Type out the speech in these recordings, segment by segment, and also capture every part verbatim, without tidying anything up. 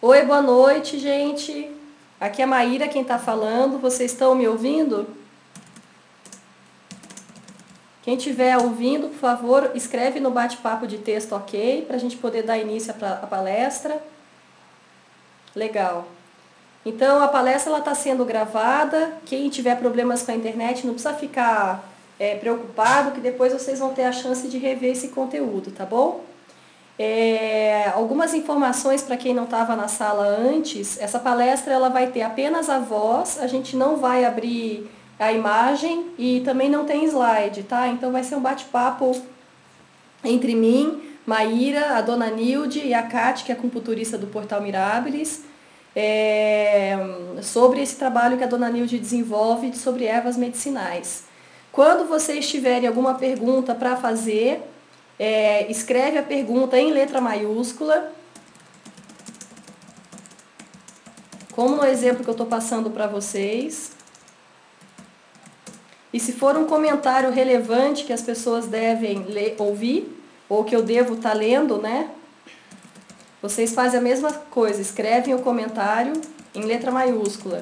Oi, boa noite, gente. Aqui é a Maíra quem está falando. Vocês estão me ouvindo? Quem estiver ouvindo, por favor, escreve no bate-papo de texto ok, para a gente poder dar início à palestra. Legal. Então, a palestra está sendo gravada. Quem tiver problemas com a internet não precisa ficar é, preocupado, que depois vocês vão ter a chance de rever esse conteúdo, tá bom? É, algumas informações para quem não estava na sala antes. Essa palestra ela vai ter apenas a voz, a gente não vai abrir a imagem e também não tem slide, tá? Então vai ser um bate-papo entre mim, Maíra, a dona Nilde e a Kate, que é acupunturista do Portal Mirabilis, é, sobre esse trabalho que a dona Nilde desenvolve sobre ervas medicinais. Quando vocês tiverem alguma pergunta para fazer, É, escreve a pergunta em letra maiúscula, como no exemplo que eu estou passando para vocês. E se for um comentário relevante que as pessoas devem ler, ouvir, ou que eu devo estar lendo, né? Vocês fazem a mesma coisa, escrevem o comentário em letra maiúscula.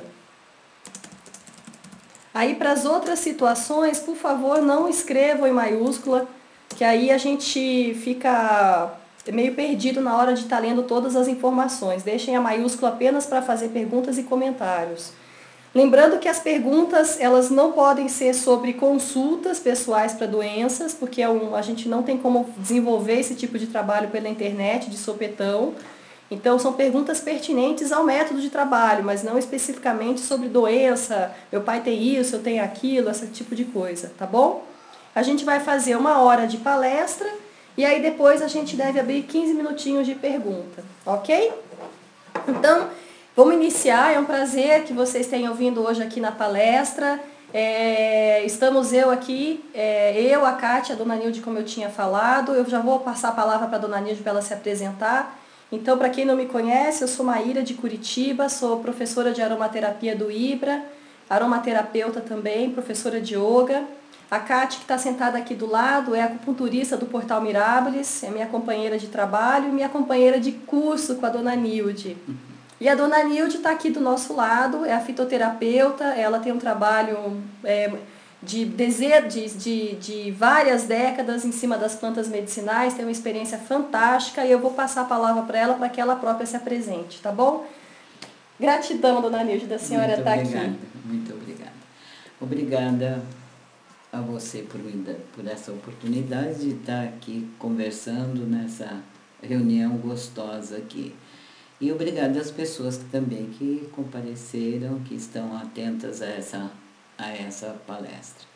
Aí, para as outras situações, por favor, não escrevam em maiúscula, que aí a gente fica meio perdido na hora de estar lendo todas as informações. Deixem a maiúscula apenas para fazer perguntas e comentários. Lembrando que as perguntas elas não podem ser sobre consultas pessoais para doenças, porque é um, a gente não tem como desenvolver esse tipo de trabalho pela internet, de sopetão. Então, são perguntas pertinentes ao método de trabalho, mas não especificamente sobre doença, meu pai tem isso, eu tenho aquilo, esse tipo de coisa, tá bom? A gente vai fazer uma hora de palestra e aí depois a gente deve abrir quinze minutinhos de pergunta, ok? Então, vamos iniciar. É um prazer que vocês tenham vindo hoje aqui na palestra. É, estamos eu aqui, é, eu, a Kátia, a dona Nilde, como eu tinha falado. Eu já vou passar a palavra para a dona Nilde para ela se apresentar. Então, para quem não me conhece, eu sou Maíra de Curitiba, sou professora de aromaterapia do IBRA, aromaterapeuta também, professora de yoga. A Kate, que está sentada aqui do lado, é acupunturista do Portal Mirabilis, é minha companheira de trabalho e minha companheira de curso com a dona Nilde. E a dona Nilde está aqui do nosso lado, é a fitoterapeuta, ela tem um trabalho é, de, de, de, de várias décadas em cima das plantas medicinais, tem uma experiência fantástica e eu vou passar a palavra para ela para que ela própria se apresente, tá bom? Gratidão, dona Nilde, da senhora estar aqui. Muito obrigada. Obrigada a você por, por essa oportunidade de estar aqui conversando nessa reunião gostosa aqui. E obrigada às pessoas que também que compareceram, que estão atentas a essa, a essa palestra.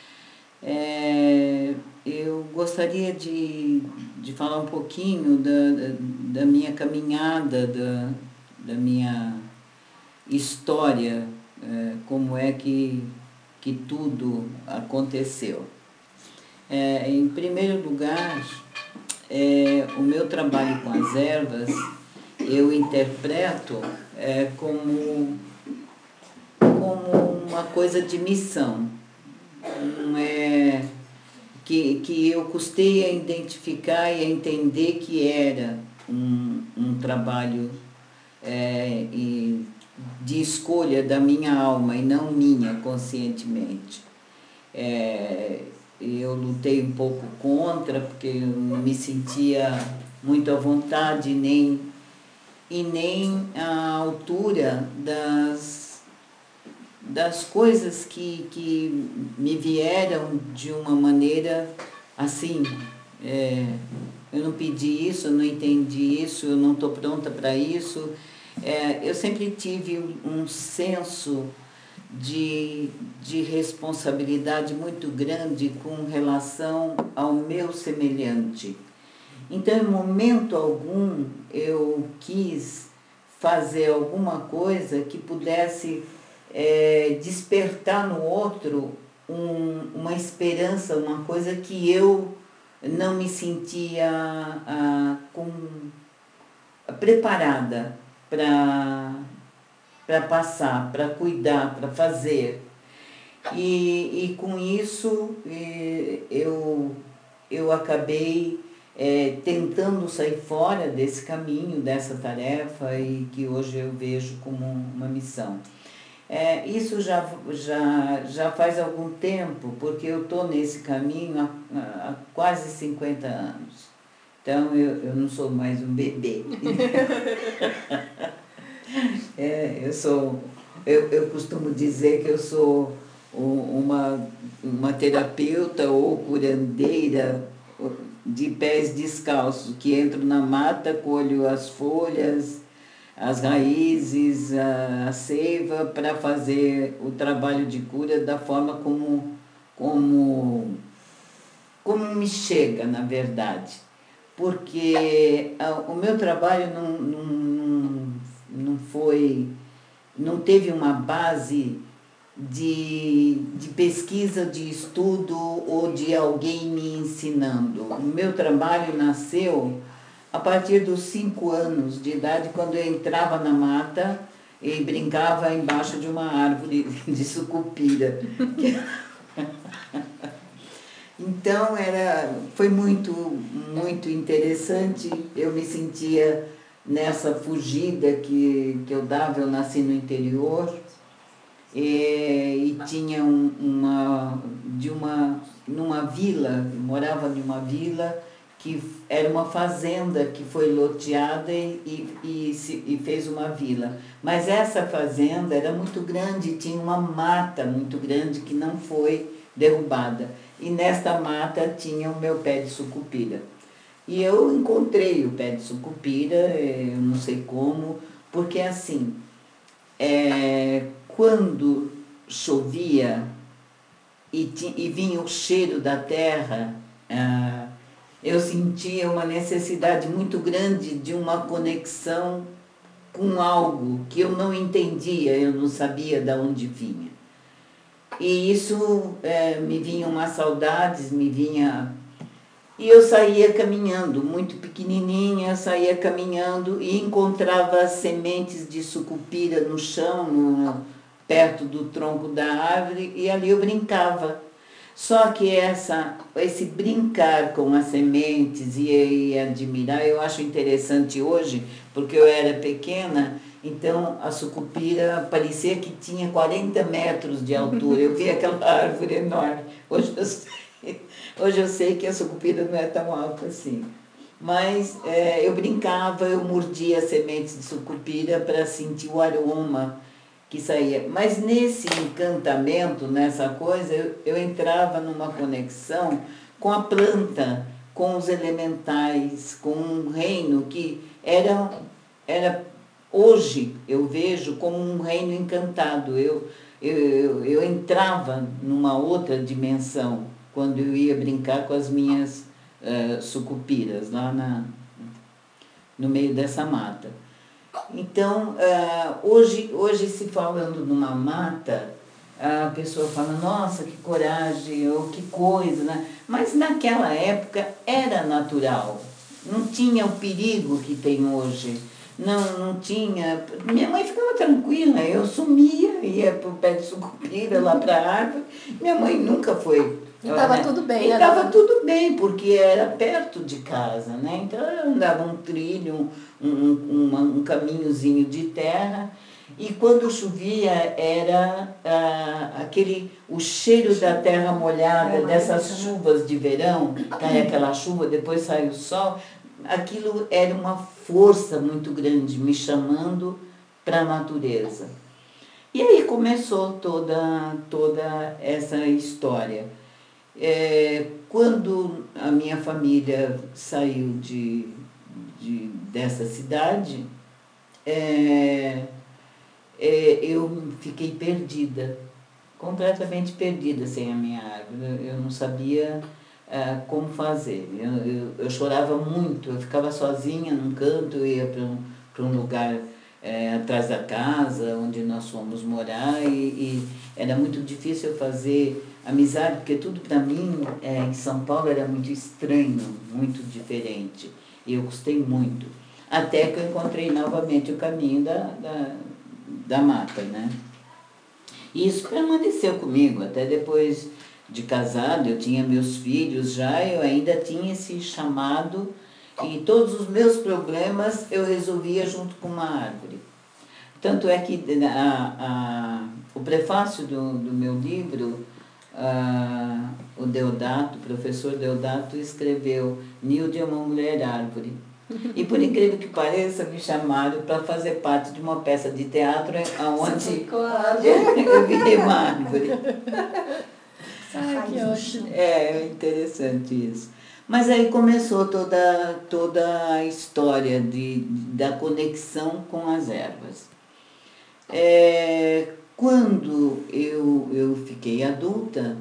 É, eu gostaria de, de falar um pouquinho da, da minha caminhada, da, da minha história, é, como é que que tudo aconteceu. É, em primeiro lugar, é, o meu trabalho com as ervas, eu interpreto é, como, como uma coisa de missão, um, é, que, que eu custei a identificar e a entender que era um, um trabalho é, e, de escolha da minha alma e não minha conscientemente. É, eu lutei um pouco contra, porque eu não me sentia muito à vontade nem, e nem à altura das, das coisas que, que me vieram de uma maneira assim. É, eu não pedi isso, eu não entendi isso, eu não estou pronta para isso. É, eu sempre tive um senso de, de responsabilidade muito grande com relação ao meu semelhante. Então, em momento algum, eu quis fazer alguma coisa que pudesse é, despertar no outro um, uma esperança, uma coisa que eu não me sentia ah, com, preparada para passar, para cuidar, para fazer. E, e com isso eu, eu acabei é, tentando sair fora desse caminho, dessa tarefa, e que hoje eu vejo como uma missão. É, isso já, já, já faz algum tempo, porque eu estou nesse caminho há, há quase cinquenta anos. Então, eu, eu não sou mais um bebê. É, eu sou, eu, eu costumo dizer que eu sou uma, uma terapeuta ou curandeira de pés descalços, que entro na mata, colho as folhas, as raízes, a, a seiva, para fazer o trabalho de cura da forma como, como, como me chega, na verdade. Porque a, o meu trabalho não, não, não, não foi, não teve uma base de, de pesquisa, de estudo ou de alguém me ensinando. O meu trabalho nasceu a partir dos cinco anos de idade, quando eu entrava na mata e brincava embaixo de uma árvore de sucupira. Então, era, foi muito, muito interessante. Eu me sentia nessa fugida que, que eu dava. Eu nasci no interior e, e tinha um, uma, de uma, numa vila, eu morava numa vila que era uma fazenda que foi loteada e, e, e, se, e fez uma vila. Mas essa fazenda era muito grande, tinha uma mata muito grande que não foi derrubada. E nesta mata tinha o meu pé de sucupira. E eu encontrei o pé de sucupira, eu não sei como, porque assim, é, quando chovia e, ti, e vinha o cheiro da terra, ah, eu sentia uma necessidade muito grande de uma conexão com algo que eu não entendia, eu não sabia de onde vinha. E isso é, me vinha umas saudades, me vinha... E eu saía caminhando, muito pequenininha, saía caminhando e encontrava sementes de sucupira no chão, no, perto do tronco da árvore, e ali eu brincava. Só que essa, esse brincar com as sementes e, e admirar, eu acho interessante hoje, porque eu era pequena, então a sucupira parecia que tinha quarenta metros de altura. Eu vi aquela árvore enorme. Hoje eu sei, hoje eu sei que a sucupira não é tão alta assim. Mas é, eu brincava, eu mordia as sementes de sucupira para sentir o aroma que saía. Mas nesse encantamento, nessa coisa, eu, eu entrava numa conexão com a planta, com os elementais, com um reino que era, era hoje eu vejo como um reino encantado. Eu, eu, eu, eu entrava numa outra dimensão quando eu ia brincar com as minhas uh, sucupiras lá na, no meio dessa mata. Então, uh, hoje, hoje se falando numa mata, a pessoa fala, nossa, que coragem, ou que coisa, né? Mas naquela época era natural, não tinha o perigo que tem hoje, não, não tinha... Minha mãe ficava tranquila, eu sumia, ia para o pé de sucupira, lá para a árvore, minha mãe nunca foi... E estava né? tudo bem, e né? Estava tudo bem, porque era perto de casa, né? Então eu andava um trilho, um, um, um, um caminhozinho de terra, e quando chovia era ah, aquele, o cheiro da terra molhada, é, dessas chuvas de verão, cai aquela chuva, depois sai o sol, aquilo era uma força muito grande, me chamando para a natureza. E aí começou toda, toda essa história. É, quando a minha família saiu de, de, dessa cidade, é, é, eu fiquei perdida, completamente perdida sem a minha árvore. Eu não sabia é, como fazer. Eu, eu, eu chorava muito, eu ficava sozinha num canto, eu ia para um, para um lugar é, atrás da casa onde nós fomos morar, e, e era muito difícil eu fazer amizade, porque tudo para mim é, em São Paulo era muito estranho, muito diferente. E eu gostei muito. Até que eu encontrei novamente o caminho da, da, da mata, né? E isso permaneceu comigo, até depois de casado, eu tinha meus filhos já, eu ainda tinha esse chamado e todos os meus problemas eu resolvia junto com uma árvore. Tanto é que a, a, o prefácio do, do meu livro, a, o Deodato, o professor Deodato, escreveu Nilde é uma mulher árvore. E por incrível que pareça, me chamaram para fazer parte de uma peça de teatro onde eu virei uma árvore. Ai, que ótimo. É interessante isso. Mas aí começou toda, toda a história de, da conexão com as ervas. É, quando eu, eu fiquei adulta,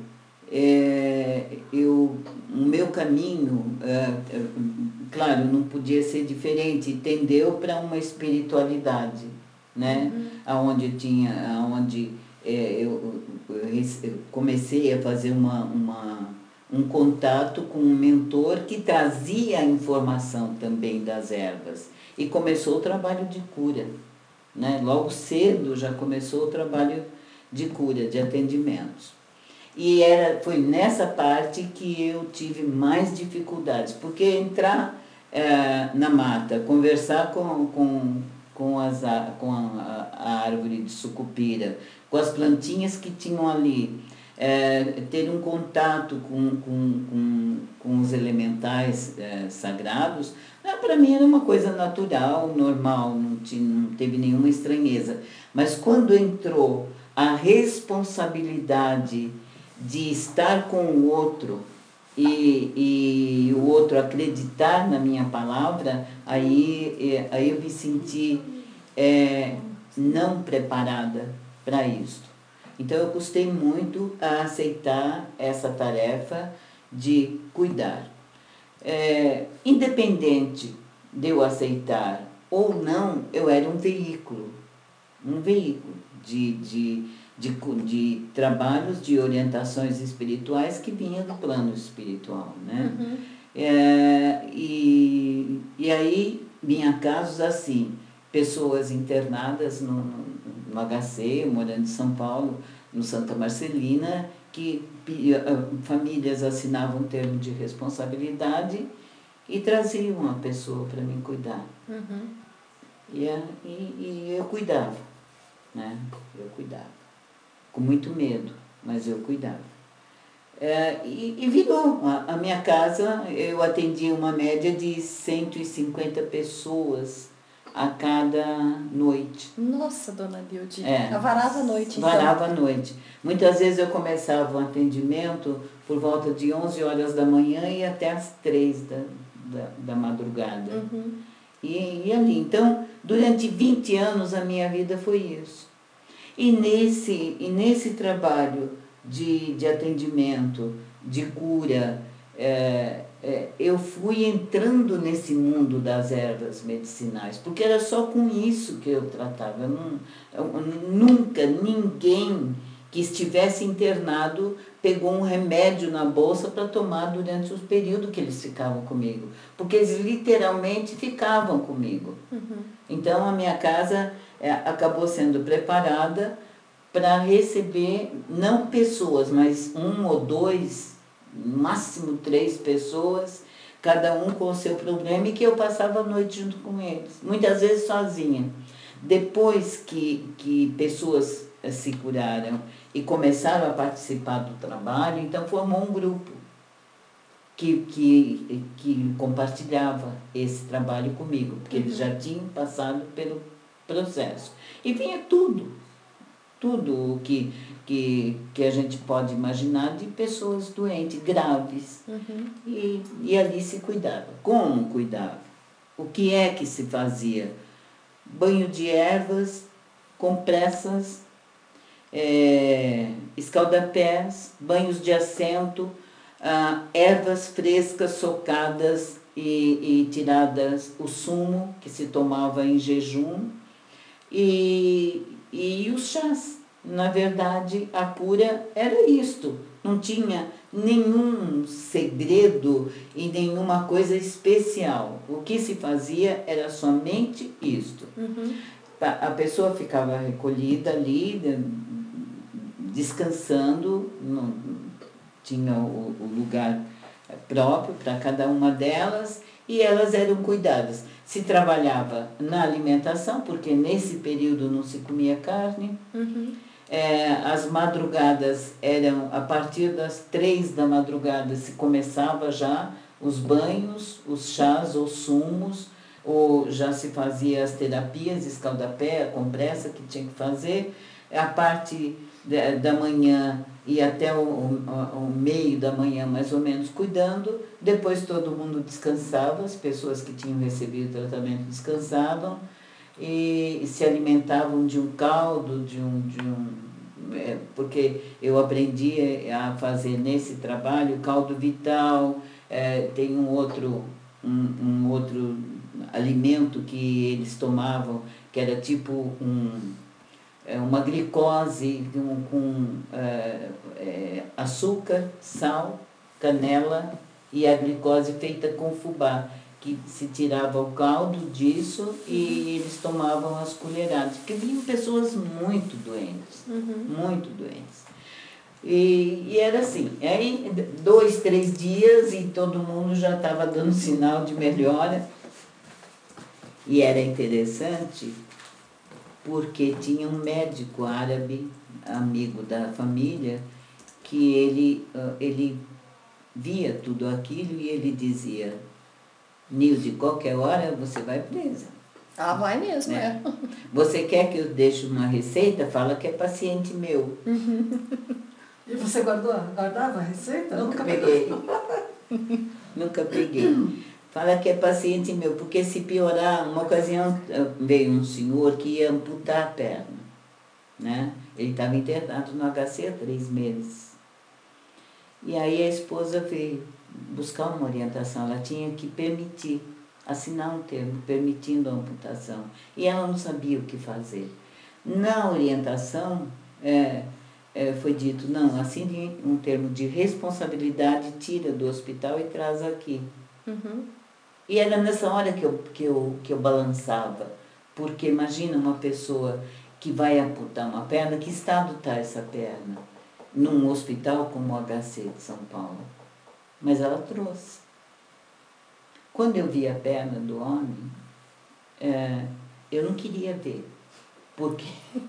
é, eu, o meu caminho, é, claro, não podia ser diferente, tendeu para uma espiritualidade, né? Uhum. Onde tinha, onde é, eu, eu comecei a fazer uma, uma, um contato com um mentor que trazia a informação também das ervas. E começou o trabalho de cura. Né? Logo cedo já começou o trabalho de cura, de atendimentos. E era, foi nessa parte que eu tive mais dificuldades, porque entrar é, na mata, conversar com, com, com, as, com a, a árvore de sucupira, com as plantinhas que tinham ali, é, ter um contato com, com, com, com os elementais é, sagrados, para mim era uma coisa natural, normal, não, tinha, não teve nenhuma estranheza. Mas quando entrou a responsabilidade de estar com o outro e, e o outro acreditar na minha palavra, aí, aí eu me senti é, não preparada para isso. Então eu custei muito a aceitar essa tarefa de cuidar. É, independente de eu aceitar ou não, eu era um veículo, um veículo de, de, de, de trabalhos, de orientações espirituais que vinham do plano espiritual, né? Uhum. É, e, e aí vinha casos assim, pessoas internadas no, no, no H C, morando em São Paulo, no Santa Marcelina, que famílias assinavam um termo de responsabilidade e traziam a pessoa para mim cuidar. Uhum. E, e, e eu cuidava, né? Eu cuidava. Com muito medo, mas eu cuidava. É, e, e virou. A, a minha casa, eu atendia uma média de cento e cinquenta pessoas a cada noite. Nossa, dona Nilde, é, varava a noite, então. Varava a noite. Muitas vezes eu começava o atendimento por volta de onze horas da manhã e até as três da, da, da madrugada. Uhum. E, e ali, então, durante vinte anos a minha vida foi isso. E nesse, e nesse trabalho de, de atendimento, de cura, é, é, eu fui entrando nesse mundo das ervas medicinais, porque era só com isso que eu tratava. Eu não, eu, nunca ninguém que estivesse internado pegou um remédio na bolsa para tomar durante o período que eles ficavam comigo, porque eles literalmente ficavam comigo. Uhum. Então a minha casa é, acabou sendo preparada para receber, não pessoas, mas um ou dois, no máximo três pessoas, cada um com o seu problema, e que eu passava a noite junto com eles, muitas vezes sozinha. Depois que, que pessoas se curaram e começaram a participar do trabalho, então formou um grupo que, que, que compartilhava esse trabalho comigo, porque eles já tinham passado pelo processo. E vinha tudo, tudo o que, que, que a gente pode imaginar de pessoas doentes, graves. Uhum. E, e ali se cuidava. Como cuidava? O que é que se fazia? Banho de ervas, compressas, é, escaldapés, banhos de assento, ah, ervas frescas socadas e, e tiradas o sumo que se tomava em jejum e, e os chás. Na verdade, a cura era isto. Não tinha nenhum segredo e nenhuma coisa especial. O que se fazia era somente isto. Uhum. A pessoa ficava recolhida ali, descansando no, tinha o, o lugar próprio para cada uma delas, e elas eram cuidadas. Se trabalhava na alimentação, porque nesse período não se comia carne. Uhum. É, as madrugadas eram, a partir das três da madrugada se começava já os banhos, os chás ou sumos, ou já se fazia as terapias, escaldapé, a compressa que tinha que fazer. A parte da, da manhã e até o, o, o meio da manhã, mais ou menos, cuidando. Depois todo mundo descansava, as pessoas que tinham recebido o tratamento descansavam e, e se alimentavam de um caldo, de um... De um é, porque eu aprendi a fazer nesse trabalho caldo vital, é, tem um outro, um, um outro alimento que eles tomavam, que era tipo um... uma glicose com, com é, é, açúcar, sal, canela e a glicose feita com fubá, que se tirava o caldo disso e eles tomavam as colheradas, porque vinham pessoas muito doentes, Uhum. muito doentes. E, e era assim, aí dois, três dias e todo mundo já estava dando sinal de melhora. E era interessante porque tinha um médico árabe, amigo da família, que ele, ele via tudo aquilo e ele dizia: Nilde, qualquer hora você vai presa. Ah, vai mesmo, é. é. Você quer que eu deixe uma receita? Fala que é paciente meu. Uhum. E você guardou, guardava a receita? Nunca peguei. Nunca peguei. Fala que é paciente meu, porque se piorar, uma ocasião veio um senhor que ia amputar a perna, né? Ele estava internado no H C há três meses. E aí a esposa veio buscar uma orientação, ela tinha que permitir, assinar um termo permitindo a amputação. E ela não sabia o que fazer. Na orientação, é, é, foi dito, não, assine um termo de responsabilidade, tira do hospital e traz aqui. Uhum. E era nessa hora que eu, que, eu, que eu balançava, porque imagina uma pessoa que vai amputar uma perna, que estado está essa perna? Num hospital como o H C de São Paulo. Mas ela trouxe. Quando eu vi a perna do homem, é, eu não queria ver, porque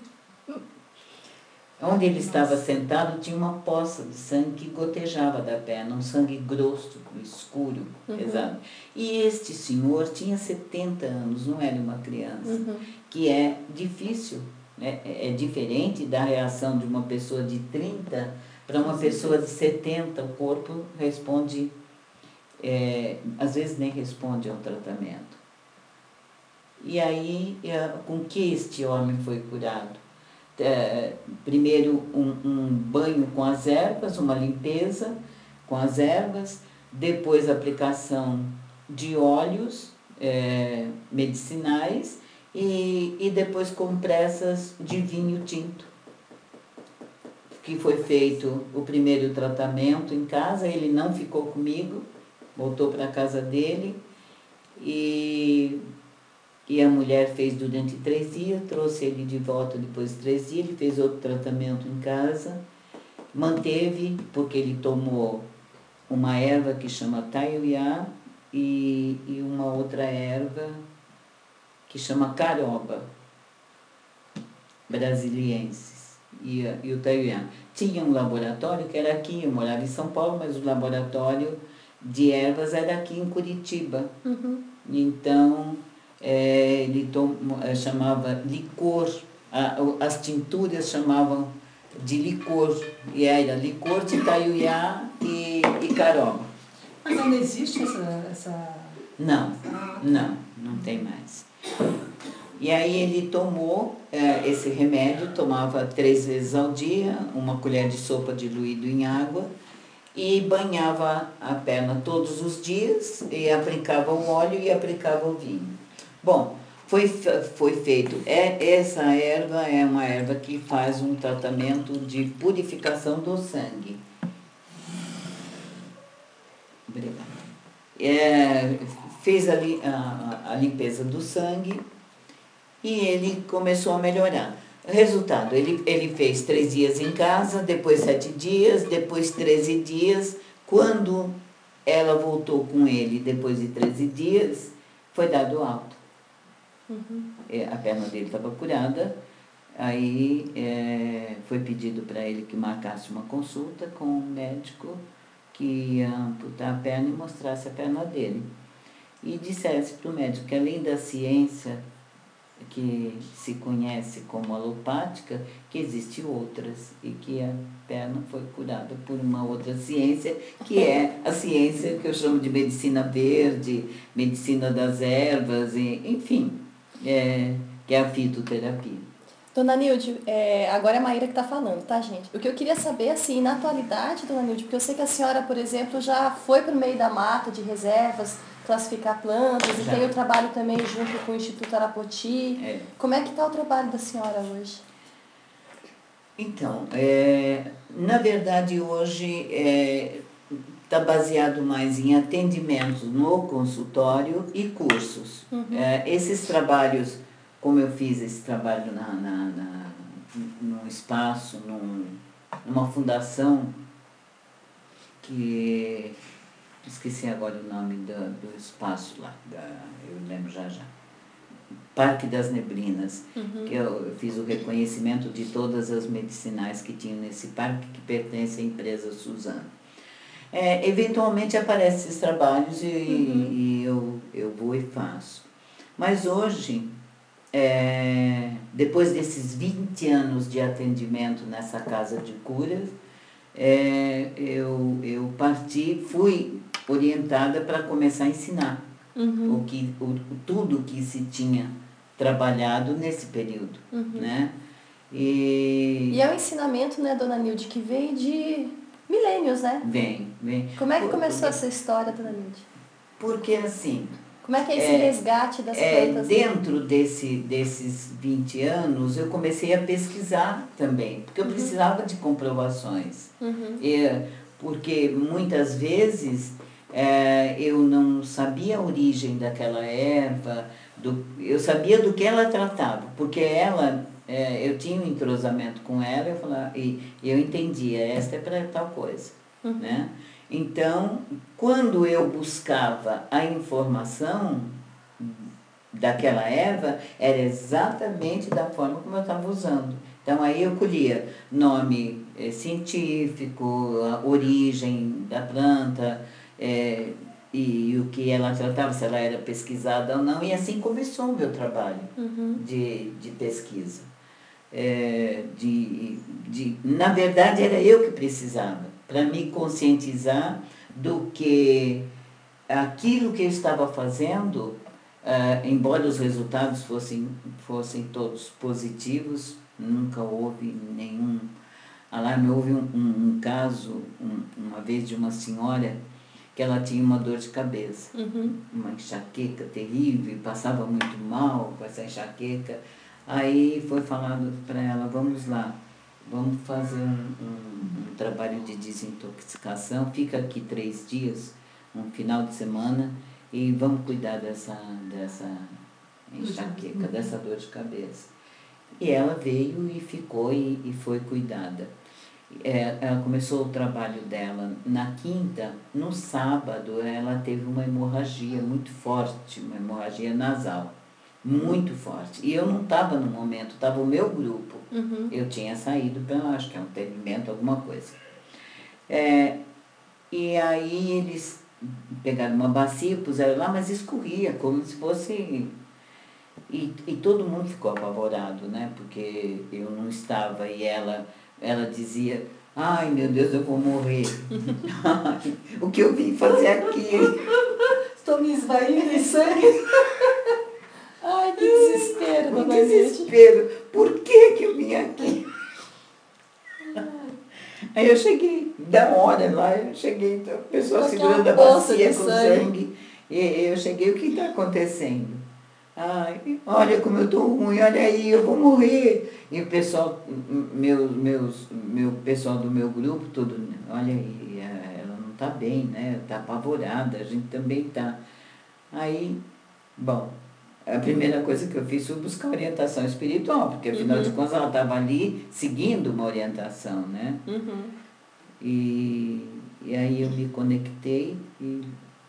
onde ele estava sentado tinha uma poça de sangue que gotejava da perna, um sangue grosso, escuro, Uhum. pesado. E este senhor tinha setenta anos, não era uma criança, Uhum. que é difícil, né? É diferente da reação de uma pessoa de trinta para uma pessoa de setenta, o corpo responde, é, às vezes nem responde ao tratamento. E aí, com que este homem foi curado? É, primeiro um, um banho com as ervas, uma limpeza com as ervas, depois a aplicação de óleos é, medicinais e, e depois compressas de vinho tinto, que foi feito o primeiro tratamento em casa. Ele não ficou comigo, voltou para a casa dele e... E a mulher fez durante três dias, trouxe ele de volta depois de três dias, ele fez outro tratamento em casa, manteve, porque ele tomou uma erva que chama taiuiá e, e uma outra erva que chama caroba, brasiliensis, e, e o taiuiá. Tinha um laboratório que era aqui, eu morava em São Paulo, mas o laboratório de ervas era aqui em Curitiba. Uhum. Então... É, ele tom, chamava licor, a, as tinturas chamavam de licor, e era licor de taiuiá e, e caroba. Mas ainda existe essa... essa... Não, não, não tem mais. E aí ele tomou é, esse remédio, tomava três vezes ao dia, uma colher de sopa diluído em água, e banhava a perna todos os dias, e aplicava o óleo e aplicava o vinho. Bom, foi, foi feito, é, essa erva é uma erva que faz um tratamento de purificação do sangue. Obrigada. É, fez a, a, a limpeza do sangue e ele começou a melhorar. Resultado, ele, ele fez três dias em casa, depois sete dias, depois treze dias. Quando ela voltou com ele, depois de treze dias, foi dado alta. Uhum. A perna dele estava curada, aí é, foi pedido para ele que marcasse uma consulta com um médico que ia amputar a perna e mostrasse a perna dele. E dissesse para o médico que, além da ciência que se conhece como alopática, que existem outras e que a perna foi curada por uma outra ciência, que é a ciência que eu chamo de medicina verde, medicina das ervas, e, enfim, é, que é a fitoterapia. Dona Nilde, é, agora é a Maíra que está falando, tá, gente? O que eu queria saber, assim, na atualidade, Dona Nilde, porque eu sei que a senhora, por exemplo, já foi para o meio da mata de reservas, classificar plantas, Já. e tem o trabalho também junto com o Instituto Arapoti. É. Como é que está o trabalho da senhora hoje? Então, é, na verdade, hoje está baseado mais em atendimentos no consultório e cursos. Uhum. É, esses trabalhos, como eu fiz esse trabalho na, na, na, num espaço, num, numa fundação que... Esqueci agora o nome do, do espaço lá, da, eu lembro já já. Parque das Neblinas, uhum. que eu, eu fiz o reconhecimento de todas as medicinais que tinham nesse parque, que pertence à empresa Suzano. É, eventualmente aparecem esses trabalhos e, uhum. e eu, eu vou e faço. Mas hoje, é, depois desses vinte anos de atendimento nessa casa de curas, é, eu, eu parti, fui orientada para começar a ensinar uhum. o que, o, tudo que se tinha trabalhado nesse período, uhum. né? E... e é um ensinamento, né, Dona Nilde, que vem de milênios, né? Vem, vem. Como é que Por, começou porque, essa história, Dona Nilde? Porque assim... Como é que é esse é, resgate das é, plantas? Dentro desse, desses vinte anos, eu comecei a pesquisar também, porque eu uhum. precisava de comprovações. Uhum. E, porque muitas vezes é, eu não sabia a origem daquela erva, do, eu sabia do que ela tratava, porque ela, é, eu tinha um entrosamento com ela eu falava, e eu entendia, esta é para tal coisa. Uhum. Né? Então, quando eu buscava a informação daquela erva, era exatamente da forma como eu estava usando. Então, aí eu colhia nome é, científico, a origem da planta, é, e, e o que ela tratava, se ela era pesquisada ou não, e assim começou o meu trabalho uhum. de, de pesquisa. É, de, de, na verdade, era eu que precisava, para me conscientizar do que aquilo que eu estava fazendo, Uh, embora os resultados fossem, fossem todos positivos, nunca houve nenhum alarme. Houve um, um, um caso, um, uma vez, de uma senhora que ela tinha uma dor de cabeça, uhum. uma enxaqueca terrível, passava muito mal com essa enxaqueca. Aí foi falado para ela, vamos lá, vamos fazer um, um, um trabalho de desintoxicação, fica aqui três dias, um final de semana, e vamos cuidar dessa, dessa enxaqueca, dessa dor de cabeça. E ela veio e ficou e, e foi cuidada. É, ela começou o trabalho dela na quinta, no sábado ela teve uma hemorragia muito forte, uma hemorragia nasal, muito forte. E eu não estava no momento, estava o meu grupo. Uhum. Eu tinha saído para, acho que é um atendimento, alguma coisa. É, e aí eles pegaram uma bacia, puseram lá, mas escorria, como se fosse... E, e todo mundo ficou apavorado, né? Porque eu não estava e ela, ela dizia, ai meu Deus, eu vou morrer. O que eu vim fazer aqui? Estou me esvaindo em sangue. Ai, que desespero, dona Que desespero. Por que que eu vim aqui? Aí eu cheguei, da hora lá, eu cheguei, então, a pessoa segurando a bacia com sangue. sangue. E eu cheguei, o que está acontecendo? Ai, olha como eu estou ruim, olha aí, eu vou morrer. E o pessoal, meu, meus, meu pessoal do meu grupo, todo, olha aí, ela não está bem, né? Está apavorada, a gente também está. Aí, bom, a primeira coisa que eu fiz foi buscar orientação espiritual, porque afinal uhum. de contas ela estava ali seguindo uma orientação, né? Uhum. E, e aí eu me conectei e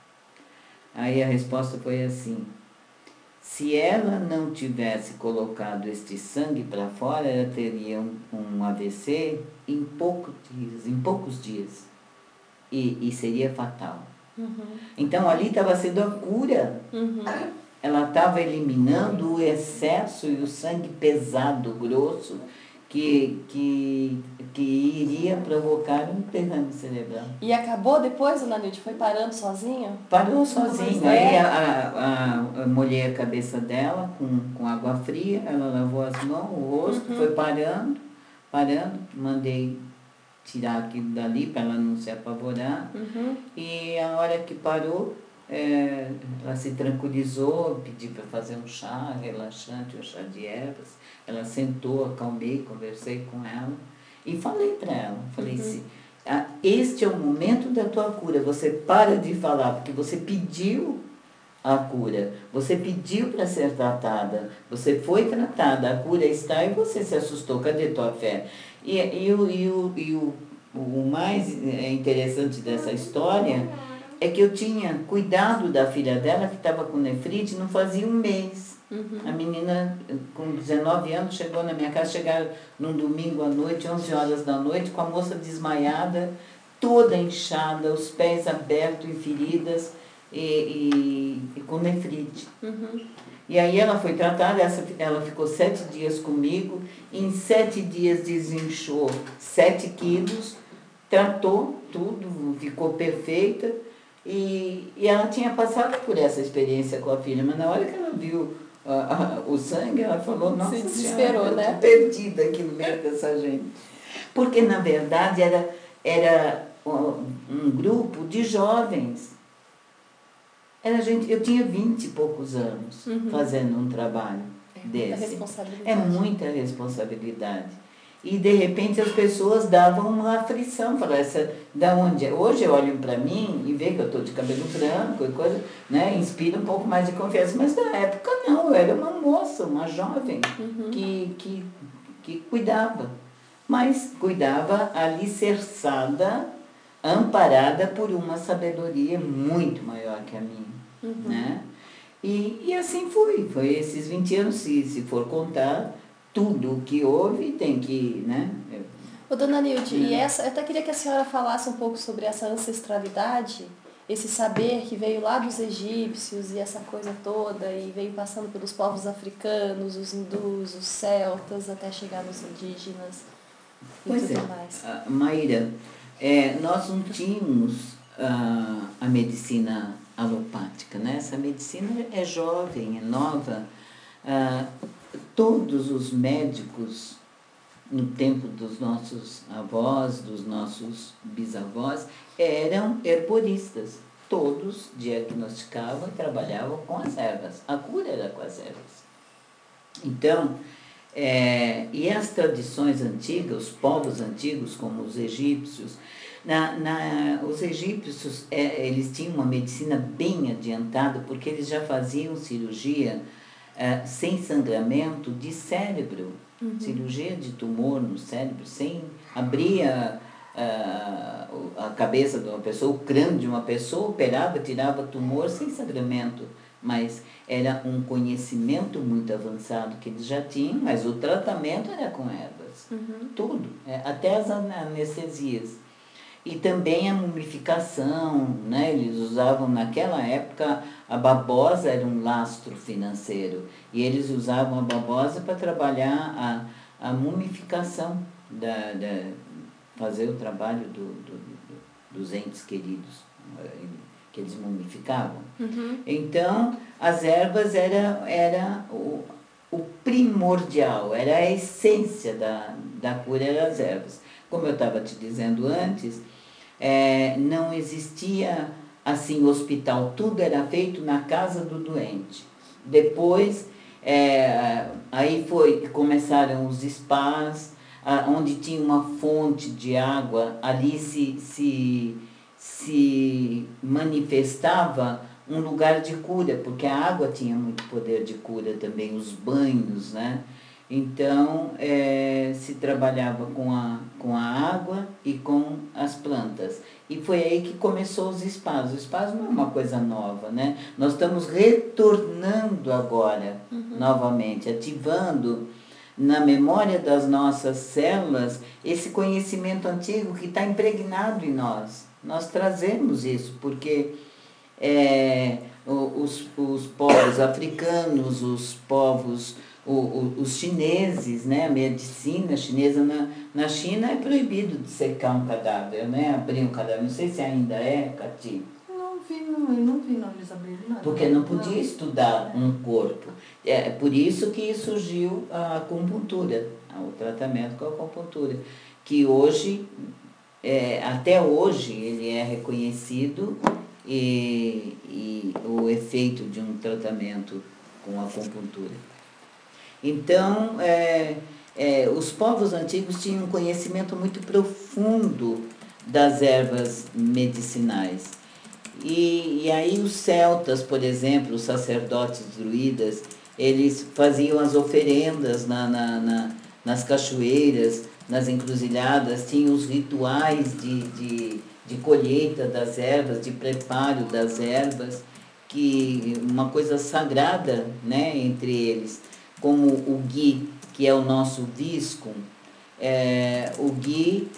aí a resposta foi assim: se ela não tivesse colocado este sangue para fora, ela teria um, um A V C em poucos dias, em poucos dias. E, e seria fatal. Uhum. Então ali estava sendo a cura. Uhum. Ela estava eliminando o excesso e o sangue pesado, grosso, que, que, que iria provocar um derrame cerebral. E acabou depois, dona Nilde? Foi parando sozinha? Parou sozinha. É. Aí a, a, a, molhei a cabeça dela com, com água fria, ela lavou as mãos, o rosto, uhum. foi parando, parando, mandei tirar aquilo dali para ela não se apavorar. Uhum. E a hora que parou, é, ela se tranquilizou, pedi para fazer um chá relaxante, um chá de ervas. Ela sentou, acalmei, conversei com ela e falei para ela, falei uhum. assim, ah, este é o momento da tua cura, você para de falar, porque você pediu a cura, você pediu para ser tratada, você foi tratada, a cura está e você se assustou, cadê tua fé? E, e, o, e, o, e o, o mais interessante dessa história é que eu tinha cuidado da filha dela, que estava com nefrite, não fazia um mês. Uhum. A menina, com dezenove anos, chegou na minha casa, chegaram num domingo à noite, onze horas da noite, com a moça desmaiada, toda inchada, os pés abertos e feridas, e, e, e com nefrite. Uhum. E aí ela foi tratada, essa, ela ficou sete dias comigo, em sete dias desinchou sete quilos, tratou tudo, ficou perfeita, e, e ela tinha passado por essa experiência com a filha, mas na hora que ela viu uh, uh, o sangue, ela falou, nossa se desesperou, senhora, né? eu tô perdida aqui no meio dessa gente. Porque, na verdade, era, era um, um grupo de jovens. Era gente, eu tinha vinte e poucos anos uhum. fazendo um trabalho é desse. Muita responsabilidade. É muita responsabilidade. E, de repente, as pessoas davam uma aflição. Falaram, essa, da onde? Hoje eu olho para mim e vejo que eu estou de cabelo branco e coisa, né? Inspira um pouco mais de confiança. Mas, na época, não. Eu era uma moça, uma jovem uhum. que, que, que cuidava. Mas cuidava alicerçada, amparada por uma sabedoria muito maior que a minha. Uhum. Né? E, e assim foi, foi esses vinte anos, se, se for contar, tudo o que houve tem que, né? Ô, dona Nilde, é. e essa, eu até queria que a senhora falasse um pouco sobre essa ancestralidade, esse saber que veio lá dos egípcios e essa coisa toda, e veio passando pelos povos africanos, os hindus, os celtas, até chegar nos indígenas e pois tudo é. mais. Uh, Maíra, é, nós não tínhamos uh, a medicina alopática, né? Essa medicina é jovem, é nova. Ah, todos os médicos, no tempo dos nossos avós, dos nossos bisavós, eram herboristas. Todos diagnosticavam e trabalhavam com as ervas. A cura era com as ervas. Então, é, e as tradições antigas, os povos antigos, como os egípcios, Na, na, os egípcios, é, eles tinham uma medicina bem adiantada, porque eles já faziam cirurgia é, sem sangramento de cérebro, uhum. cirurgia de tumor no cérebro, sem abrir a, a, a cabeça de uma pessoa, o crânio de uma pessoa, operava, tirava tumor sem sangramento, mas era um conhecimento muito avançado que eles já tinham, mas o tratamento era com ervas, uhum. tudo, é, até as anestesias. E também a mumificação, né? Eles usavam naquela época, a babosa era um lastro financeiro, e eles usavam a babosa para trabalhar a, a mumificação, da, da, fazer o trabalho do, do, do, dos entes queridos, que eles mumificavam. Uhum. Então, as ervas era, era o, o primordial, era a essência da, da cura, eram as ervas. Como eu estava te dizendo antes, é, não existia assim hospital, tudo era feito na casa do doente. Depois, é, aí foi, começaram os spas, onde tinha uma fonte de água, ali se, se, se manifestava um lugar de cura, porque a água tinha muito poder de cura também, os banhos, né? Então, é, se trabalhava com a, com a água e com as plantas. E foi aí que começou os spas. O spas não é uma coisa nova, né? Nós estamos retornando agora, uhum. novamente, ativando na memória das nossas células esse conhecimento antigo que está impregnado em nós. Nós trazemos isso, porque é, os, os povos africanos, os povos... O, o, os chineses, né, a medicina chinesa na, na China é proibido de secar um cadáver, né, abrir um cadáver. Não sei se ainda é, Cati. Não vi, não, eu não vi não eles abrirem nada. Porque não podia não. estudar é. um corpo. É por isso que surgiu a acupuntura, o tratamento com a acupuntura, que hoje, é, até hoje, ele é reconhecido e, e o efeito de um tratamento com a acupuntura. Então, é, é, os povos antigos tinham um conhecimento muito profundo das ervas medicinais. E, e aí os celtas, por exemplo, os sacerdotes druidas, eles faziam as oferendas na, na, na, nas cachoeiras, nas encruzilhadas, tinham os rituais de, de, de colheita das ervas, de preparo das ervas, que uma coisa sagrada, né, entre eles. Como o gui, que é o nosso viscum, é, o gui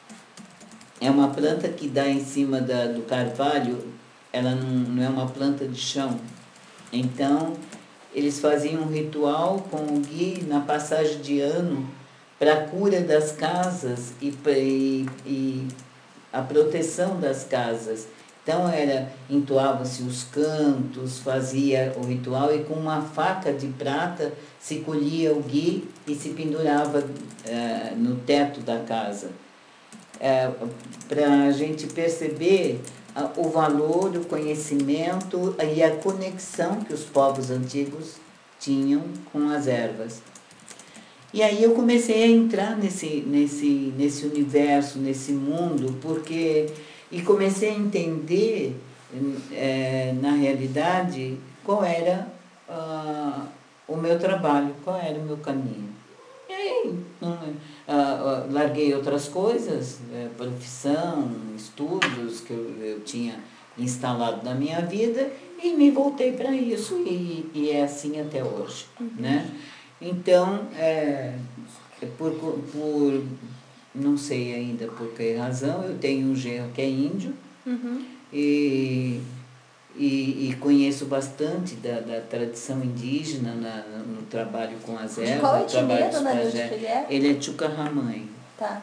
é uma planta que dá em cima da, do carvalho, ela não, não é uma planta de chão. Então, eles faziam um ritual com o gui na passagem de ano para a cura das casas e, e, e a proteção das casas. Então, era, entoava-se os cantos, fazia o ritual e com uma faca de prata se colhia o gui e se pendurava eh, no teto da casa. É, para a gente perceber ah, o valor, o conhecimento e a conexão que os povos antigos tinham com as ervas. E aí eu comecei a entrar nesse, nesse, nesse universo, nesse mundo, porque... E comecei a entender, é, na realidade, qual era ah, o meu trabalho, qual era o meu caminho. E aí, ah, ah, larguei outras coisas, é, profissão, estudos que eu, eu tinha instalado na minha vida e me voltei para isso e, e é assim até hoje, uhum. né? Então, é, por, por, não sei ainda por que razão, eu tenho um genro que é índio, uhum. e, e, e conheço bastante da, da tradição indígena na, no trabalho com as ervas. De qual etnia, dona Nilde, que ele é? Ele é Chucarramãe. Tá.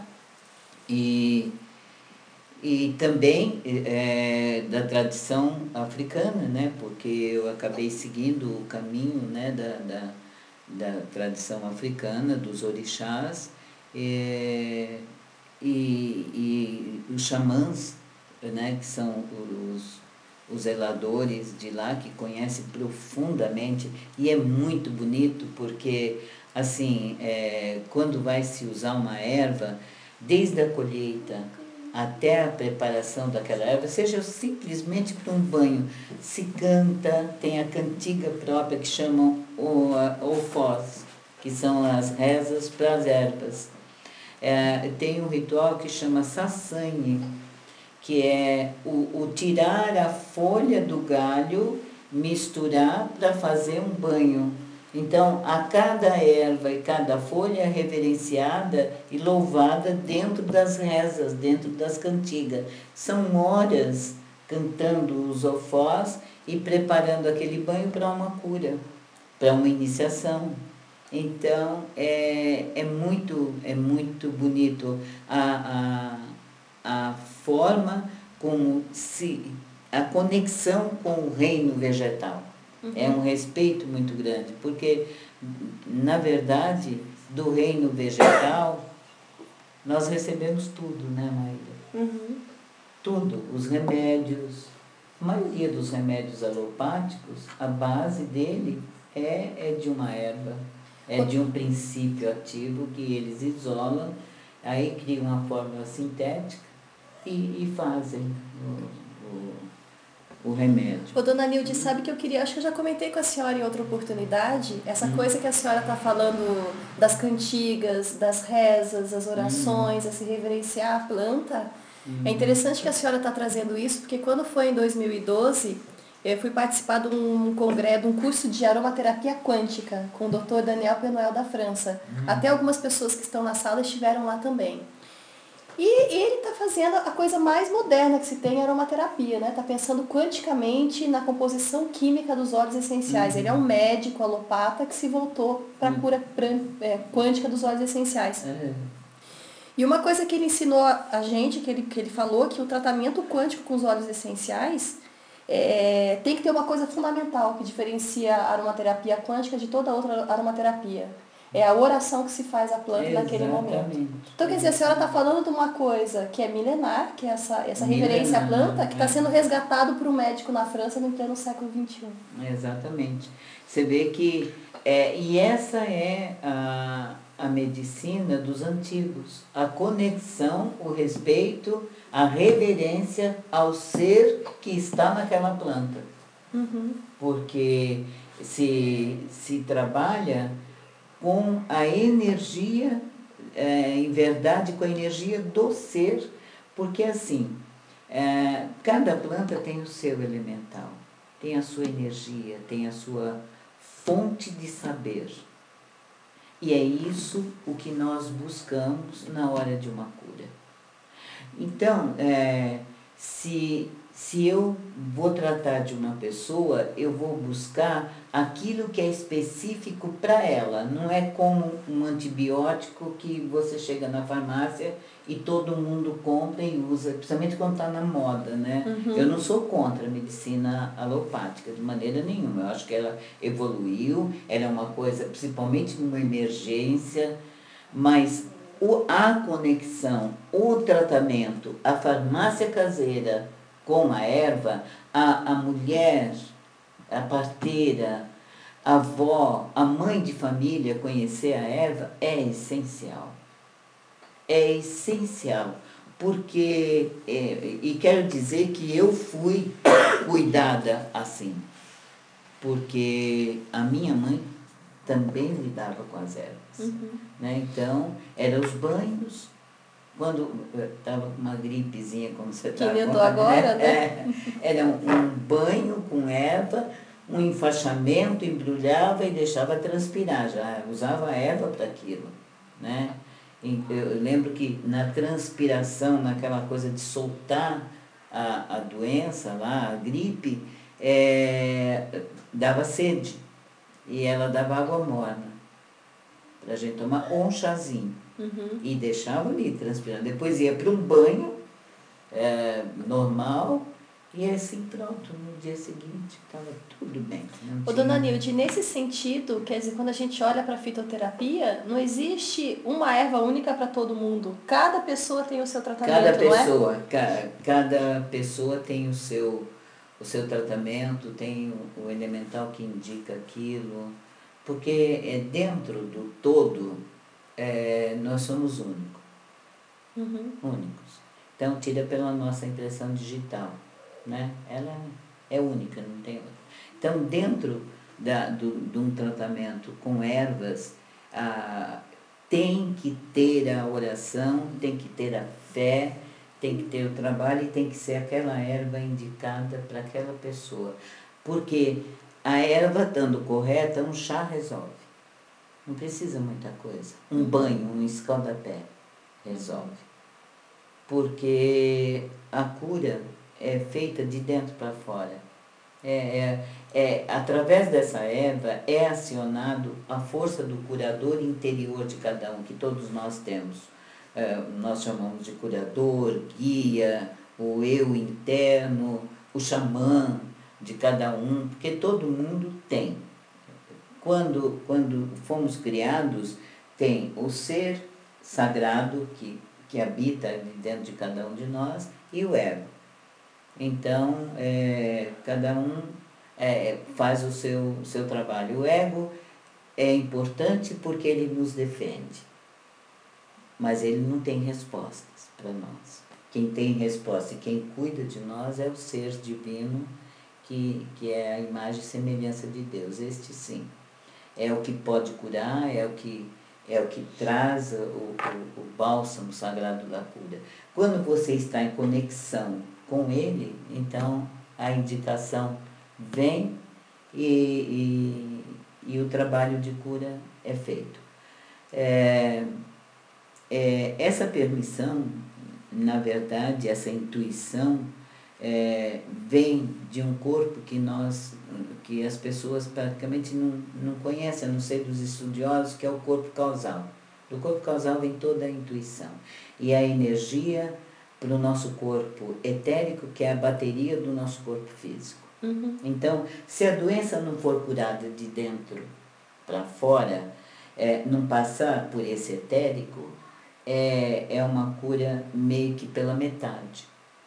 E, e também é, da tradição africana, né? Porque eu acabei seguindo o caminho, né, da, da, da tradição africana, dos orixás, é, e, e os xamãs, né, que são os, os zeladores de lá, que conhecem profundamente, e é muito bonito porque, assim, é, quando vai se usar uma erva, desde a colheita até a preparação daquela erva, seja simplesmente para um banho, se canta, tem a cantiga própria que chamam o, o Foz, que são as rezas para as ervas. É, tem um ritual que chama Sassane, que é o, o tirar a folha do galho, misturar para fazer um banho. Então, a cada erva e cada folha é reverenciada e louvada dentro das rezas, dentro das cantigas. São horas cantando os ofós e preparando aquele banho para uma cura, para uma iniciação. Então, é, é, muito, é muito bonito a, a, a forma como se... a conexão com o reino vegetal. Uhum. É um respeito muito grande, porque, na verdade, do reino vegetal, nós recebemos tudo, né, Maíra? Uhum. Tudo, os remédios, a maioria dos remédios alopáticos, a base dele é, é de uma erva, é de um princípio ativo que eles isolam, aí criam uma fórmula sintética e, e fazem o, o o remédio. Ô, dona Nilde, sabe que eu queria, acho que eu já comentei com a senhora em outra oportunidade, essa hum. coisa que a senhora está falando das cantigas, das rezas, das orações, hum. a se reverenciar a planta. Hum. É interessante que a senhora está trazendo isso, porque quando foi em dois mil e doze, eu fui participar de um congresso, de um curso de aromaterapia quântica com o doutor Daniel Penuel da França. Hum. Até algumas pessoas que estão na sala estiveram lá também. E ele está fazendo a coisa mais moderna que se tem em aromaterapia, né? Está pensando quanticamente na composição química dos óleos essenciais. Uhum. Ele é um médico alopata que se voltou para a cura é, quântica dos óleos essenciais. Uhum. E uma coisa que ele ensinou a gente, que ele, que ele falou, que o tratamento quântico com os óleos essenciais é, tem que ter uma coisa fundamental que diferencia a aromaterapia quântica de toda outra aromaterapia. É a oração que se faz à planta Exatamente. Naquele momento. Então, quer dizer, a senhora está falando de uma coisa que é milenar, que é essa, essa reverência à planta, que está é. sendo resgatado por um médico na França no pleno século vinte e um. Exatamente. Você vê que... É, e essa é a, a medicina dos antigos. A conexão, o respeito, a reverência ao ser que está naquela planta. Uhum. Porque se, se trabalha... com a energia, é, em verdade, com a energia do ser, porque assim, é, cada planta tem o seu elemental, tem a sua energia, tem a sua fonte de saber. E é isso o que nós buscamos na hora de uma cura. Então, é, se... Se eu vou tratar de uma pessoa, eu vou buscar aquilo que é específico para ela. Não é como um antibiótico que você chega na farmácia e todo mundo compra e usa, principalmente quando está na moda, né? Uhum. Eu não sou contra a medicina alopática, de maneira nenhuma. Eu acho que ela evoluiu, ela é uma coisa, principalmente numa emergência, mas o, a conexão, o tratamento, a farmácia caseira, com a erva, a, a mulher, a parteira, a avó, a mãe de família conhecer a erva é essencial. É essencial, porque, é, e quero dizer que eu fui cuidada assim, porque a minha mãe também lidava com as ervas. Uhum. Né? Então, eram os banhos. Quando estava com uma gripezinha, como você está agora, agora, né? É, era um, um banho com erva, um enfaixamento, embrulhava e deixava transpirar, já usava a erva para aquilo, né? Eu lembro que na transpiração, naquela coisa de soltar a, a doença lá, a gripe, é, dava sede, e ela dava água morna para a gente tomar, ou um chazinho. Uhum. E deixava ali transpirando. Depois ia para um banho é, normal e assim pronto, no dia seguinte estava tudo bem. Ô, dona Nilde, nesse sentido, quer dizer, quando a gente olha para a fitoterapia, não existe uma erva única para todo mundo. Cada pessoa tem o seu tratamento, cada pessoa, não é? Ca, cada pessoa tem o seu, o seu tratamento, tem o, o elemental que indica aquilo, porque é dentro do todo. É, nós somos únicos, uhum. únicos. Então, tira pela nossa impressão digital, né? Ela é única, não tem outra. Então, dentro da, do, de um tratamento com ervas, ah, tem que ter a oração, tem que ter a fé, tem que ter o trabalho e tem que ser aquela erva indicada para aquela pessoa. Porque a erva, estando correta, um chá resolve. Não precisa muita coisa. Um banho, um escaldapé resolve. Porque a cura é feita de dentro para fora. É, é, é, através dessa erva é acionado a força do curador interior de cada um, que todos nós temos. É, nós chamamos de curador, guia, o eu interno, o xamã de cada um, porque todo mundo tem. Quando, quando fomos criados, tem o ser sagrado que, que habita dentro de cada um de nós e o ego. Então, é, cada um é, faz o seu, seu trabalho. O ego é importante porque ele nos defende, mas ele não tem respostas para nós. Quem tem resposta e quem cuida de nós é o ser divino que, que é a imagem e semelhança de Deus. Este sim. É o que pode curar, é o que, é o que traz o, o, o bálsamo sagrado da cura. Quando você está em conexão com ele, então a indicação vem e, e, e o trabalho de cura é feito. É, é, essa permissão, na verdade, essa intuição, é, vem de um corpo que nós, que as pessoas praticamente não, não conhecem, a não ser dos estudiosos, que é o corpo causal. Do corpo causal vem toda a intuição. E a energia para o nosso corpo etérico, que é a bateria do nosso corpo físico. Uhum. Então, se a doença não for curada de dentro para fora, é, não passar por esse etérico, é, é uma cura meio que pela metade.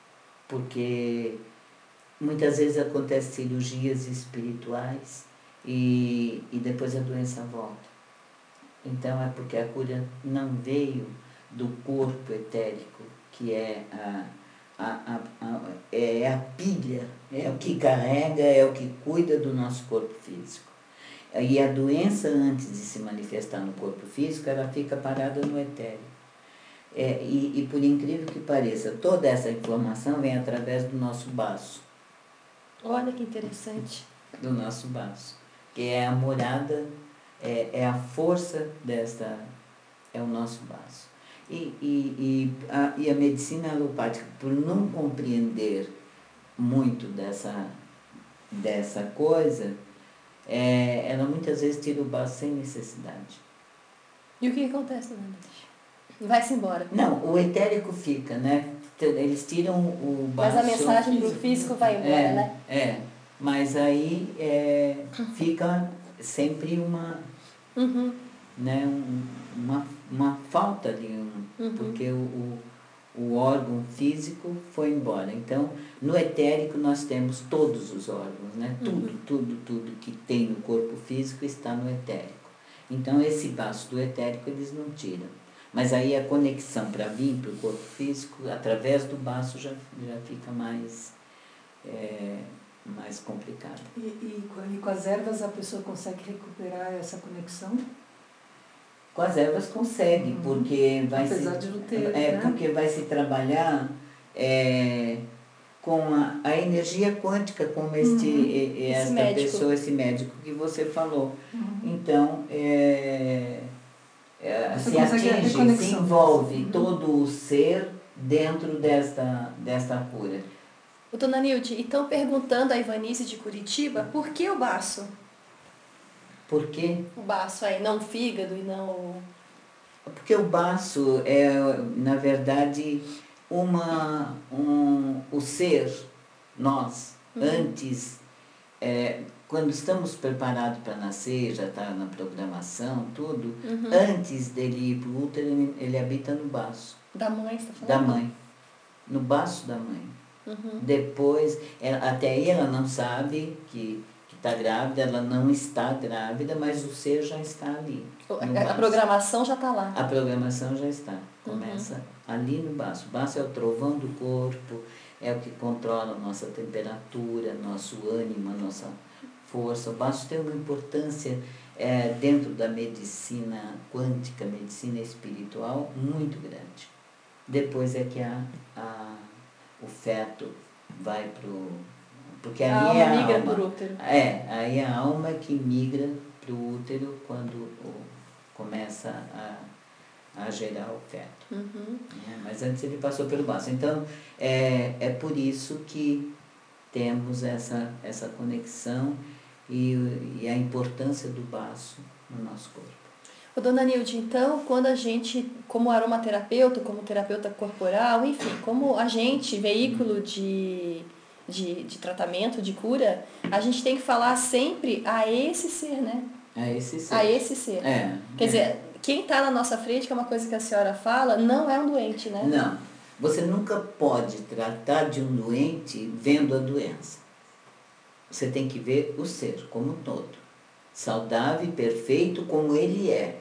Porque muitas vezes acontecem cirurgias espirituais e, e depois a doença volta. Então é porque a cura não veio do corpo etérico, que é a, a, a, a, é a pilha, é o que carrega, é o que cuida do nosso corpo físico. E a doença, antes de se manifestar no corpo físico, ela fica parada no etérico. É, e, e por incrível que pareça, toda essa inflamação vem através do nosso baço. Olha que interessante. Do nosso baço, que é a morada, é, é a força desta, é o nosso baço. E, e, e, a, e a medicina alopática, por não compreender muito dessa, dessa coisa, é, ela muitas vezes tira o baço sem necessidade. E o que acontece, Dona Neide? Vai-se embora. Não, o etérico fica, né? Eles tiram o baço... Mas a mensagem para o físico vai embora, é, né? É, mas aí é, fica sempre uma, Uhum. né, um, uma, uma falta de um, Uhum. porque o, o, o órgão físico foi embora. Então, no etérico nós temos todos os órgãos, né? Tudo, Uhum. tudo, tudo que tem no corpo físico está no etérico. Então, esse baço do etérico eles não tiram. Mas aí a conexão para vir para o corpo físico, através do baço, já, já fica mais, é, mais complicado. E, e, e com as ervas a pessoa consegue recuperar essa conexão? Com as ervas consegue, uhum. porque vai Apesar se, de não ter, é, né? porque vai se trabalhar é, com a, a energia quântica, como este, Uhum. e, esta médico. pessoa, esse médico que você falou. Uhum. Então, é, é, se consegue a atinge, se reconexão. envolve Uhum. todo o ser dentro desta, desta cura. O Dona Nilde, então perguntando a Ivanice de Curitiba, por que o baço? Por quê? O baço aí, não o fígado e não o... Porque o baço é, na verdade, uma, um, o ser, nós, uhum. antes, é, quando estamos preparados para nascer, já está na programação, tudo, uhum. antes dele ir para o útero, ele, ele habita no baço. Da mãe, você está falando? Da mãe. No baço da mãe. Uhum. Depois, ela, até aí ela não sabe que está grávida, ela não está grávida, mas o ser já está ali. A, a programação já está lá. A programação já está. Começa uhum. ali no baço. O baço é o trovão do corpo, é o que controla a nossa temperatura, nosso ânimo, a nossa força. O baço tem uma importância é, dentro da medicina quântica, medicina espiritual, muito grande. Depois é que a, a, o feto vai para o... Porque a ali alma é a migra alma, para o útero. É, aí a alma que migra para o útero quando o, começa a, a gerar o feto. Uhum. É, mas antes ele passou pelo baço. Então, é, é por isso que temos essa, essa conexão e, e a importância do baço no nosso corpo. Ô, Dona Nilde, então, quando a gente, como aromaterapeuta, como terapeuta corporal, enfim, como agente, veículo de... De, de tratamento, de cura, a gente tem que falar sempre a esse ser, né? A esse ser. A esse ser. É, Quer é. dizer, quem está na nossa frente, que é uma coisa que a senhora fala, não é um doente, né? Não. Você nunca pode tratar de um doente vendo a doença. Você tem que ver o ser como um todo. Saudável e perfeito como ele é.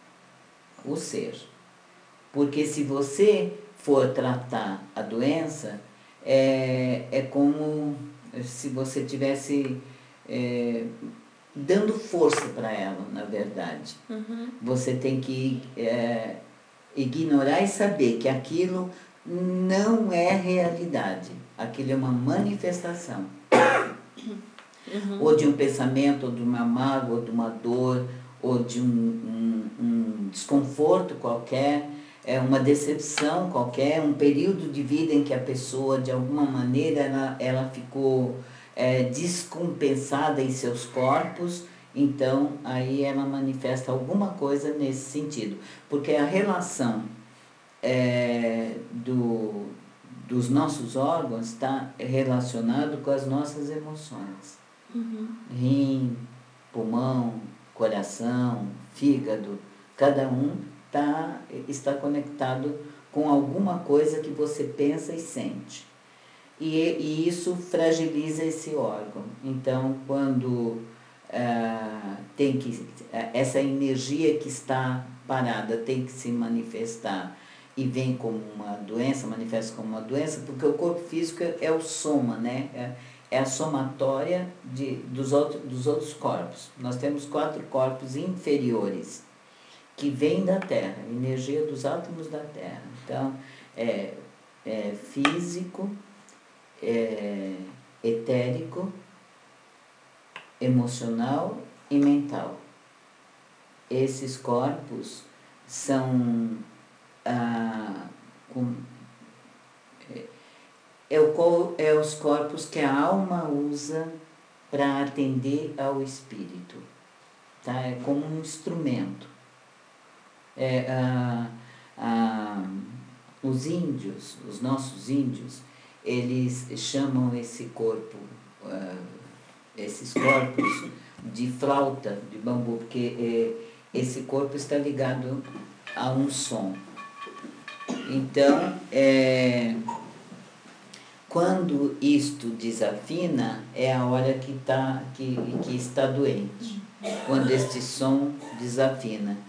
O ser. Porque se você for tratar a doença, É, é como se você tivesse é, dando força para ela, na verdade. Uhum. Você tem que é, ignorar e saber que aquilo não é realidade. Aquilo é uma manifestação. Uhum. Ou de um pensamento, ou de uma mágoa, ou de uma dor, ou de um, um, um desconforto qualquer, é uma decepção qualquer, um período de vida em que a pessoa, de alguma maneira, ela, ela ficou é, descompensada em seus corpos, então aí ela manifesta alguma coisa nesse sentido. Porque a relação é, do, dos nossos órgãos está relacionado com as nossas emoções. Uhum. Rim, pulmão, coração, fígado, cada um tá, está conectado com alguma coisa que você pensa e sente. E, e isso fragiliza esse órgão. Então, quando ah, tem que, essa energia que está parada tem que se manifestar e vem como uma doença, manifesta como uma doença, porque o corpo físico é o soma, né? É, é a somatória de, dos, outro, dos outros corpos. Nós temos quatro corpos inferiores que vêm da Terra, energia dos átomos da Terra. Então, é, é físico, é etérico, emocional e mental. Esses corpos são ah, com, é, o, é os corpos que a alma usa para atender ao espírito, tá? É como um instrumento. É, ah, ah, os índios, os nossos índios, eles chamam esse corpo, ah, esses corpos de flauta de bambu, porque é, esse corpo está ligado a um som. Então, é, quando isto desafina, é a hora que, tá, que, que está doente, quando este som desafina.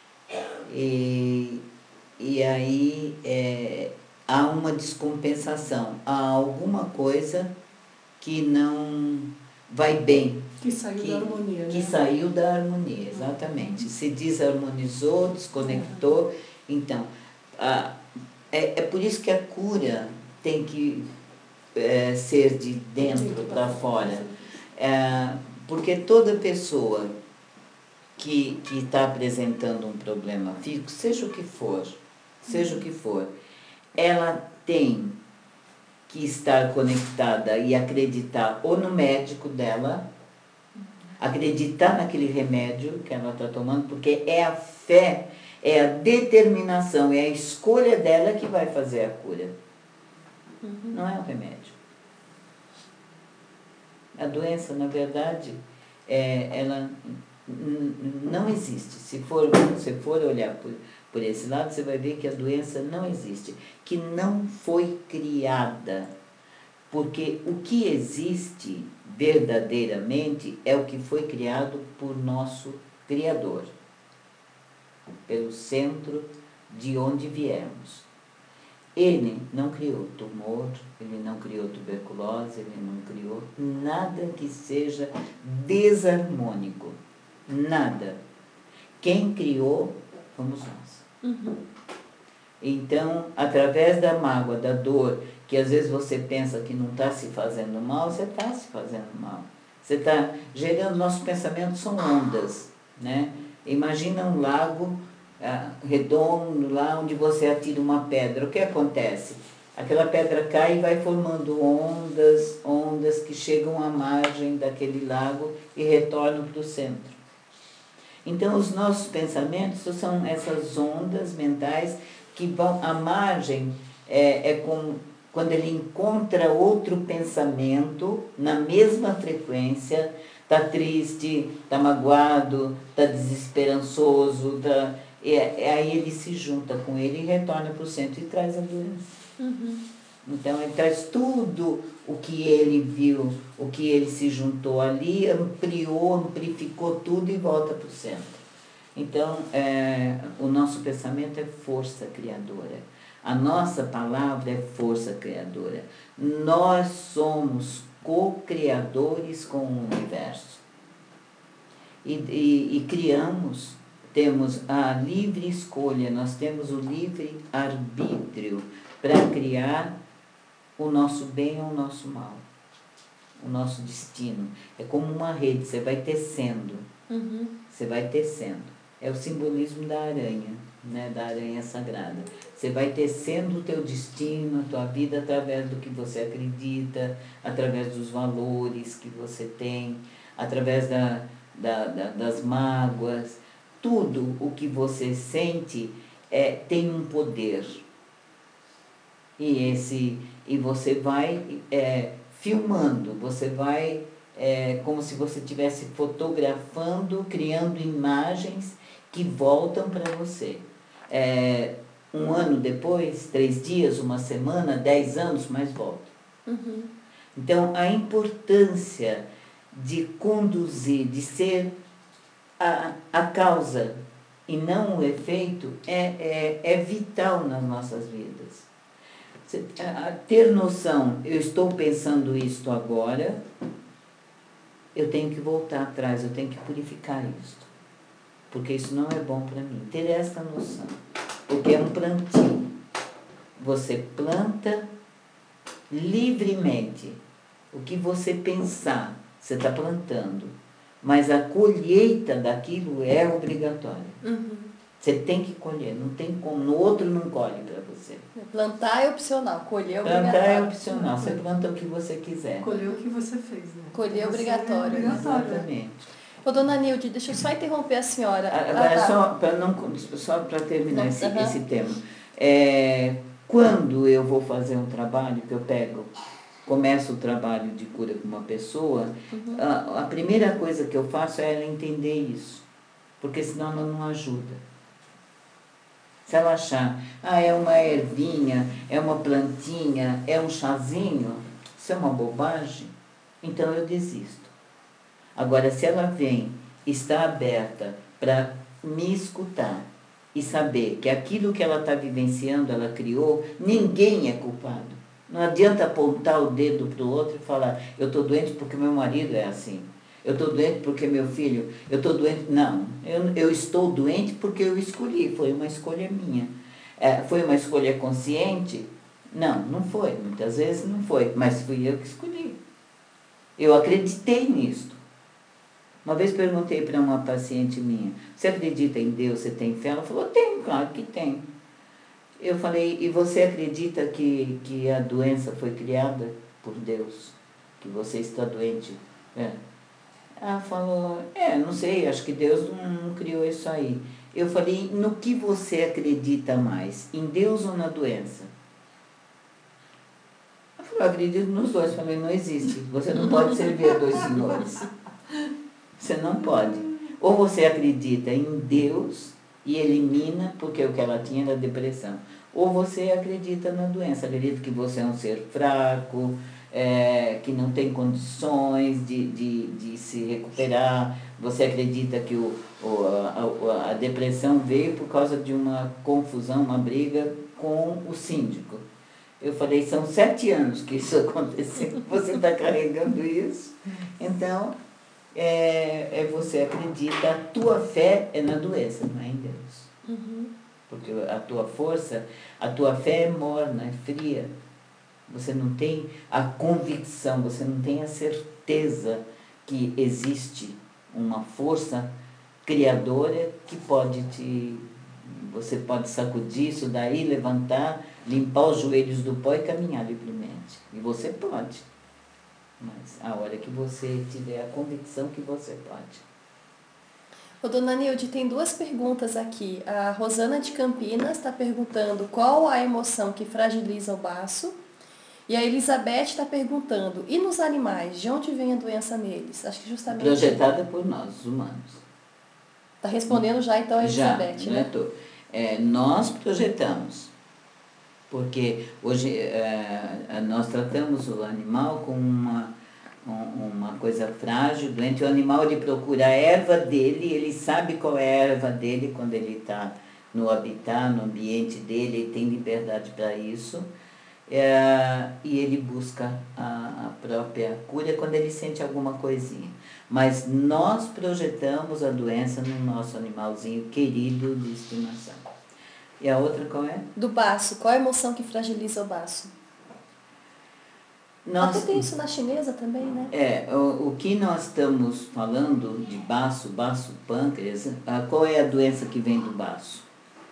E, e aí é, há uma descompensação, há alguma coisa que não vai bem. Que saiu que, da harmonia. Que né? saiu da harmonia, exatamente. Se desarmonizou, desconectou. Uhum. Então, a, é, é por isso que a cura tem que é, ser de dentro para fora. É, porque toda pessoa que que está apresentando um problema físico, seja o que for, seja o que for, ela tem que estar conectada e acreditar ou no médico dela, acreditar naquele remédio que ela está tomando, porque é a fé, é a determinação, é a escolha dela que vai fazer a cura. Uhum. Não é o remédio. A doença, na verdade, é, ela não existe. Se for, se for olhar por, por esse lado, você vai ver que a doença não existe, que não foi criada. Porque o que existe verdadeiramente é o que foi criado por nosso Criador, pelo centro de onde viemos. Ele não criou tumor, ele não criou tuberculose, ele não criou nada que seja desarmônico. Nada. Quem criou fomos nós. Uhum. Então, através da mágoa, da dor, que às vezes você pensa que não está se fazendo mal, você está se fazendo mal. Você está gerando, nossos pensamentos são ondas, né? Imagina um lago ah, redondo, lá onde você atira uma pedra. O que acontece? Aquela pedra cai e vai formando ondas, ondas que chegam à margem daquele lago e retornam para o centro. Então, os nossos pensamentos são essas ondas mentais que vão à margem, é, é como quando ele encontra outro pensamento na mesma frequência, está triste, está magoado, está desesperançoso, tá, é, é, aí ele se junta com ele e retorna para o centro e traz a doença. Uhum. Então ele traz tudo o que ele viu, o que ele se juntou ali, ampliou, amplificou tudo e volta para o centro. Então, é, o nosso pensamento é força criadora. A nossa palavra é força criadora. Nós somos co-criadores com o universo. E, e, e criamos, temos a livre escolha, nós temos o livre arbítrio para criar o nosso bem ou o nosso mal, o nosso destino. É como uma rede, você vai tecendo, uhum. Você vai tecendo. É o simbolismo da aranha, né, da aranha sagrada. Você vai tecendo o teu destino, a tua vida através do que você acredita, através dos valores que você tem, através da, da, da, das mágoas. Tudo o que você sente é, tem um poder. E, esse, e você vai é, filmando, você vai é, como se você estivesse fotografando, criando imagens que voltam para você. É, um ano depois, três dias, uma semana, dez anos, mas volta. Uhum. Então, a importância de conduzir, de ser a, a causa e não o efeito é, é, é vital nas nossas vidas. Ter noção, eu estou pensando isto agora, eu tenho que voltar atrás, eu tenho que purificar isto, porque isso não é bom para mim. Ter essa noção, porque é um plantio. Você planta livremente. O que você pensar, você está plantando, mas a colheita daquilo é obrigatória. Uhum. Você tem que colher, não tem como, no outro não colhe para você. Plantar é opcional, colher é obrigatório. Plantar é opcional, você planta o que você quiser. Colher o que você fez, né? Colher é obrigatório. É obrigatório. Exatamente. Ô, dona Nilde, deixa eu só interromper a senhora. Agora, ah, só para não, só para terminar esse, uhum. esse tema. É, quando eu vou fazer um trabalho, que eu pego, começo o trabalho de cura com uma pessoa, uhum. a, a primeira coisa que eu faço é ela entender isso, porque senão ela não ajuda. Se ela achar, ah, é uma ervinha, é uma plantinha, é um chazinho, isso é uma bobagem, então eu desisto. Agora, se ela vem, está aberta para me escutar e saber que aquilo que ela está vivenciando, ela criou, ninguém é culpado. Não adianta apontar o dedo para o outro e falar, eu estou doente porque meu marido é assim. Eu estou doente porque meu filho, eu estou doente... Não, eu, eu estou doente porque eu escolhi, foi uma escolha minha. É, foi uma escolha consciente? Não, não foi, muitas vezes não foi, mas fui eu que escolhi. Eu acreditei nisto. Uma vez perguntei para uma paciente minha, você acredita em Deus, você tem fé? Ela falou, tenho, claro que tem. Eu falei, e você acredita que, que a doença foi criada por Deus? Que você está doente? É. Ela falou, é, não sei, acho que Deus não, não criou isso aí. Eu falei, no que você acredita mais? Em Deus ou na doença? Ela falou, eu acredito nos dois. Eu falei, não existe. Você não pode servir a dois senhores. Você não pode. Ou você acredita em Deus e elimina, porque o que ela tinha era depressão. Ou você acredita na doença, acredita que você é um ser fraco, é, que não tem condições de, de, de se recuperar, você acredita que o, o, a, a depressão veio por causa de uma confusão, uma briga com o síndico. Eu falei, são sete anos que isso aconteceu, você está carregando isso, então é, é você acredita, a tua fé é na doença, não é em Deus. Uhum. Porque a tua força, a tua fé é morna, é fria. Você não tem a convicção, você não tem a certeza que existe uma força criadora que pode te... Você pode sacudir isso daí, levantar, limpar os joelhos do pó e caminhar livremente. E você pode. Mas a hora que você tiver a convicção que você pode. Ô, dona Nilde, tem duas perguntas aqui. A Rosana de Campinas está perguntando qual a emoção que fragiliza o baço. E a Elizabeth está perguntando, e nos animais, de onde vem a doença neles? Acho que justamente... Projetada por nós, os humanos. Está respondendo já então a Elizabeth, já, né? Já, tô. É, nós projetamos. Porque hoje é, nós tratamos o animal como uma... uma coisa frágil, doente. O animal, ele procura a erva dele, ele sabe qual é a erva dele quando ele está no habitat, no ambiente dele, ele tem liberdade para isso. é, e ele busca a, a própria cura quando ele sente alguma coisinha. Mas nós projetamos a doença no nosso animalzinho querido de estimação. E a outra qual é? Do baço. Qual a emoção que fragiliza o baço? Nós, Até tem isso na chinesa também, né? É, o, o que nós estamos falando de baço, baço, pâncreas, a, qual é a doença que vem do baço?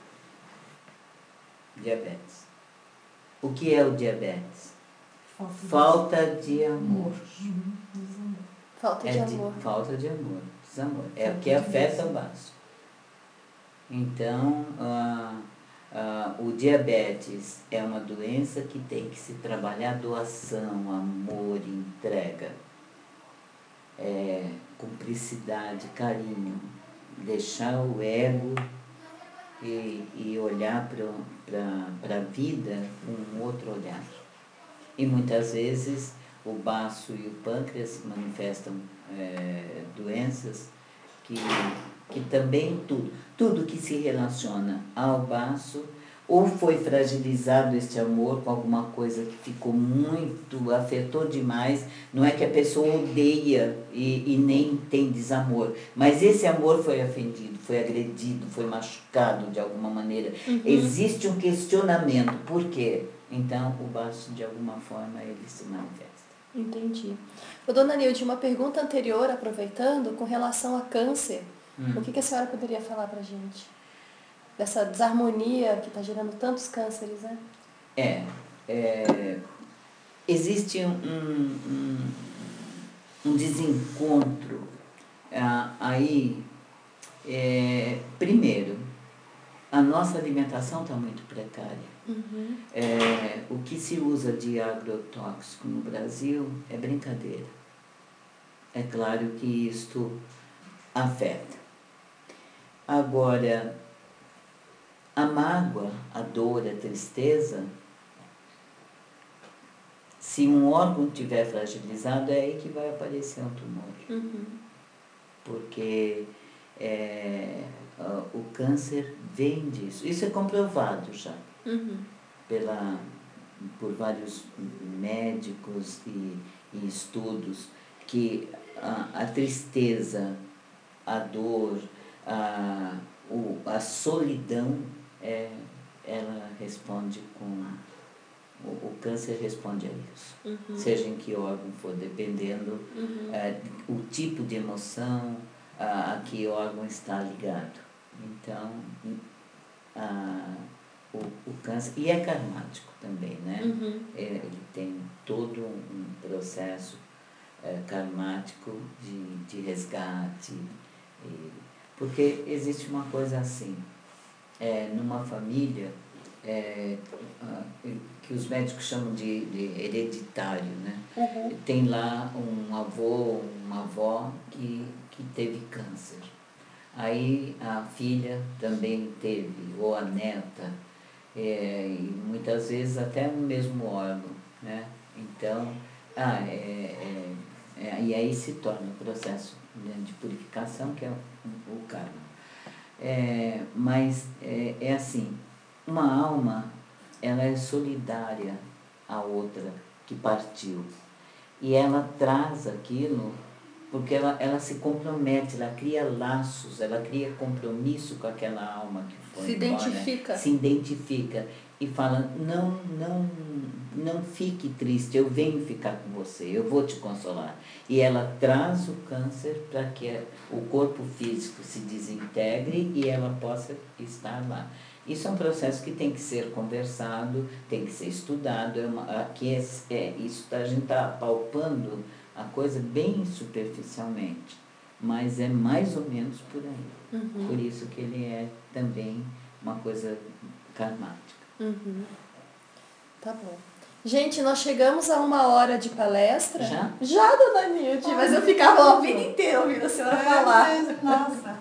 Diabetes. O que é o diabetes? Falta de, Falta de amor. Uhum. Falta É de de, amor. falta de amor, desamor. É o Falta que de afeta o amor. baço. Então, ah, ah, o diabetes é uma doença que tem que se trabalhar doação, amor, entrega, é, cumplicidade, carinho, deixar o ego e, e olhar para a vida com um outro olhar. E muitas vezes o baço e o pâncreas manifestam é, doenças que, que também tudo, tudo que se relaciona ao baço, ou foi fragilizado este amor com alguma coisa que ficou muito, afetou demais, não é que a pessoa odeia e, e nem tem desamor, mas esse amor foi ofendido, foi agredido, foi machucado de alguma maneira. Uhum. Existe um questionamento, por quê? Então o baço de alguma forma ele se manifesta. Entendi. Ô, dona Nilde, uma pergunta anterior, aproveitando, com relação a câncer. Hum. O que, que a senhora poderia falar pra gente? Dessa desarmonia que está gerando tantos cânceres, né? É, é existe um, um, um desencontro ah, aí. É, primeiro, a nossa alimentação está muito precária. Uhum. É, o que se usa de agrotóxico no Brasil é brincadeira. É claro que isto afeta. Agora, a mágoa, a dor, a tristeza, se um órgão estiver fragilizado, é aí que vai aparecer um tumor. Uhum. Porque é, o câncer vem disso. Isso é comprovado já. Uhum. Pela, por vários médicos e, e estudos, que a, a tristeza, a dor, a, o, a solidão, é, ela responde com... O, o câncer responde a isso. Uhum. Seja em que órgão for, dependendo Uhum. é, o tipo de emoção a, a que órgão está ligado. Então, a, o, o câncer... E é karmático também, né? Uhum. É, ele tem todo um processo é, karmático de, de resgate. E, porque existe uma coisa assim, é, numa família, é, que os médicos chamam de, de hereditário, né? Uhum. Tem lá um avô, uma avó que, que teve câncer. Aí a filha também teve, ou a neta, é, e muitas vezes até no mesmo órgão, né? Então, ah, é, é, é, e aí se torna o processo, né, de purificação, que é o, o karma. É, mas é, é assim, uma alma, ela é solidária à outra que partiu. E ela traz aquilo porque ela, ela se compromete, ela cria laços, ela cria compromisso com aquela alma que foi Se embora. identifica. Se identifica e fala, não, não, não fique triste, eu venho ficar com você, eu vou te consolar. E ela traz o câncer para que o corpo físico se desintegre e ela possa estar lá. Isso é um processo que tem que ser conversado, tem que ser estudado. É uma, aqui é, é, isso a gente está palpando a coisa bem superficialmente, mas é mais ou menos por aí. Uhum. Por isso que ele é também uma coisa karmática. Uhum. Tá bom. Gente, nós chegamos a uma hora de palestra. Já? Já, dona Nilde, ah, mas eu ficava a vida inteira ouvindo a senhora é, falar. Mesmo, nossa.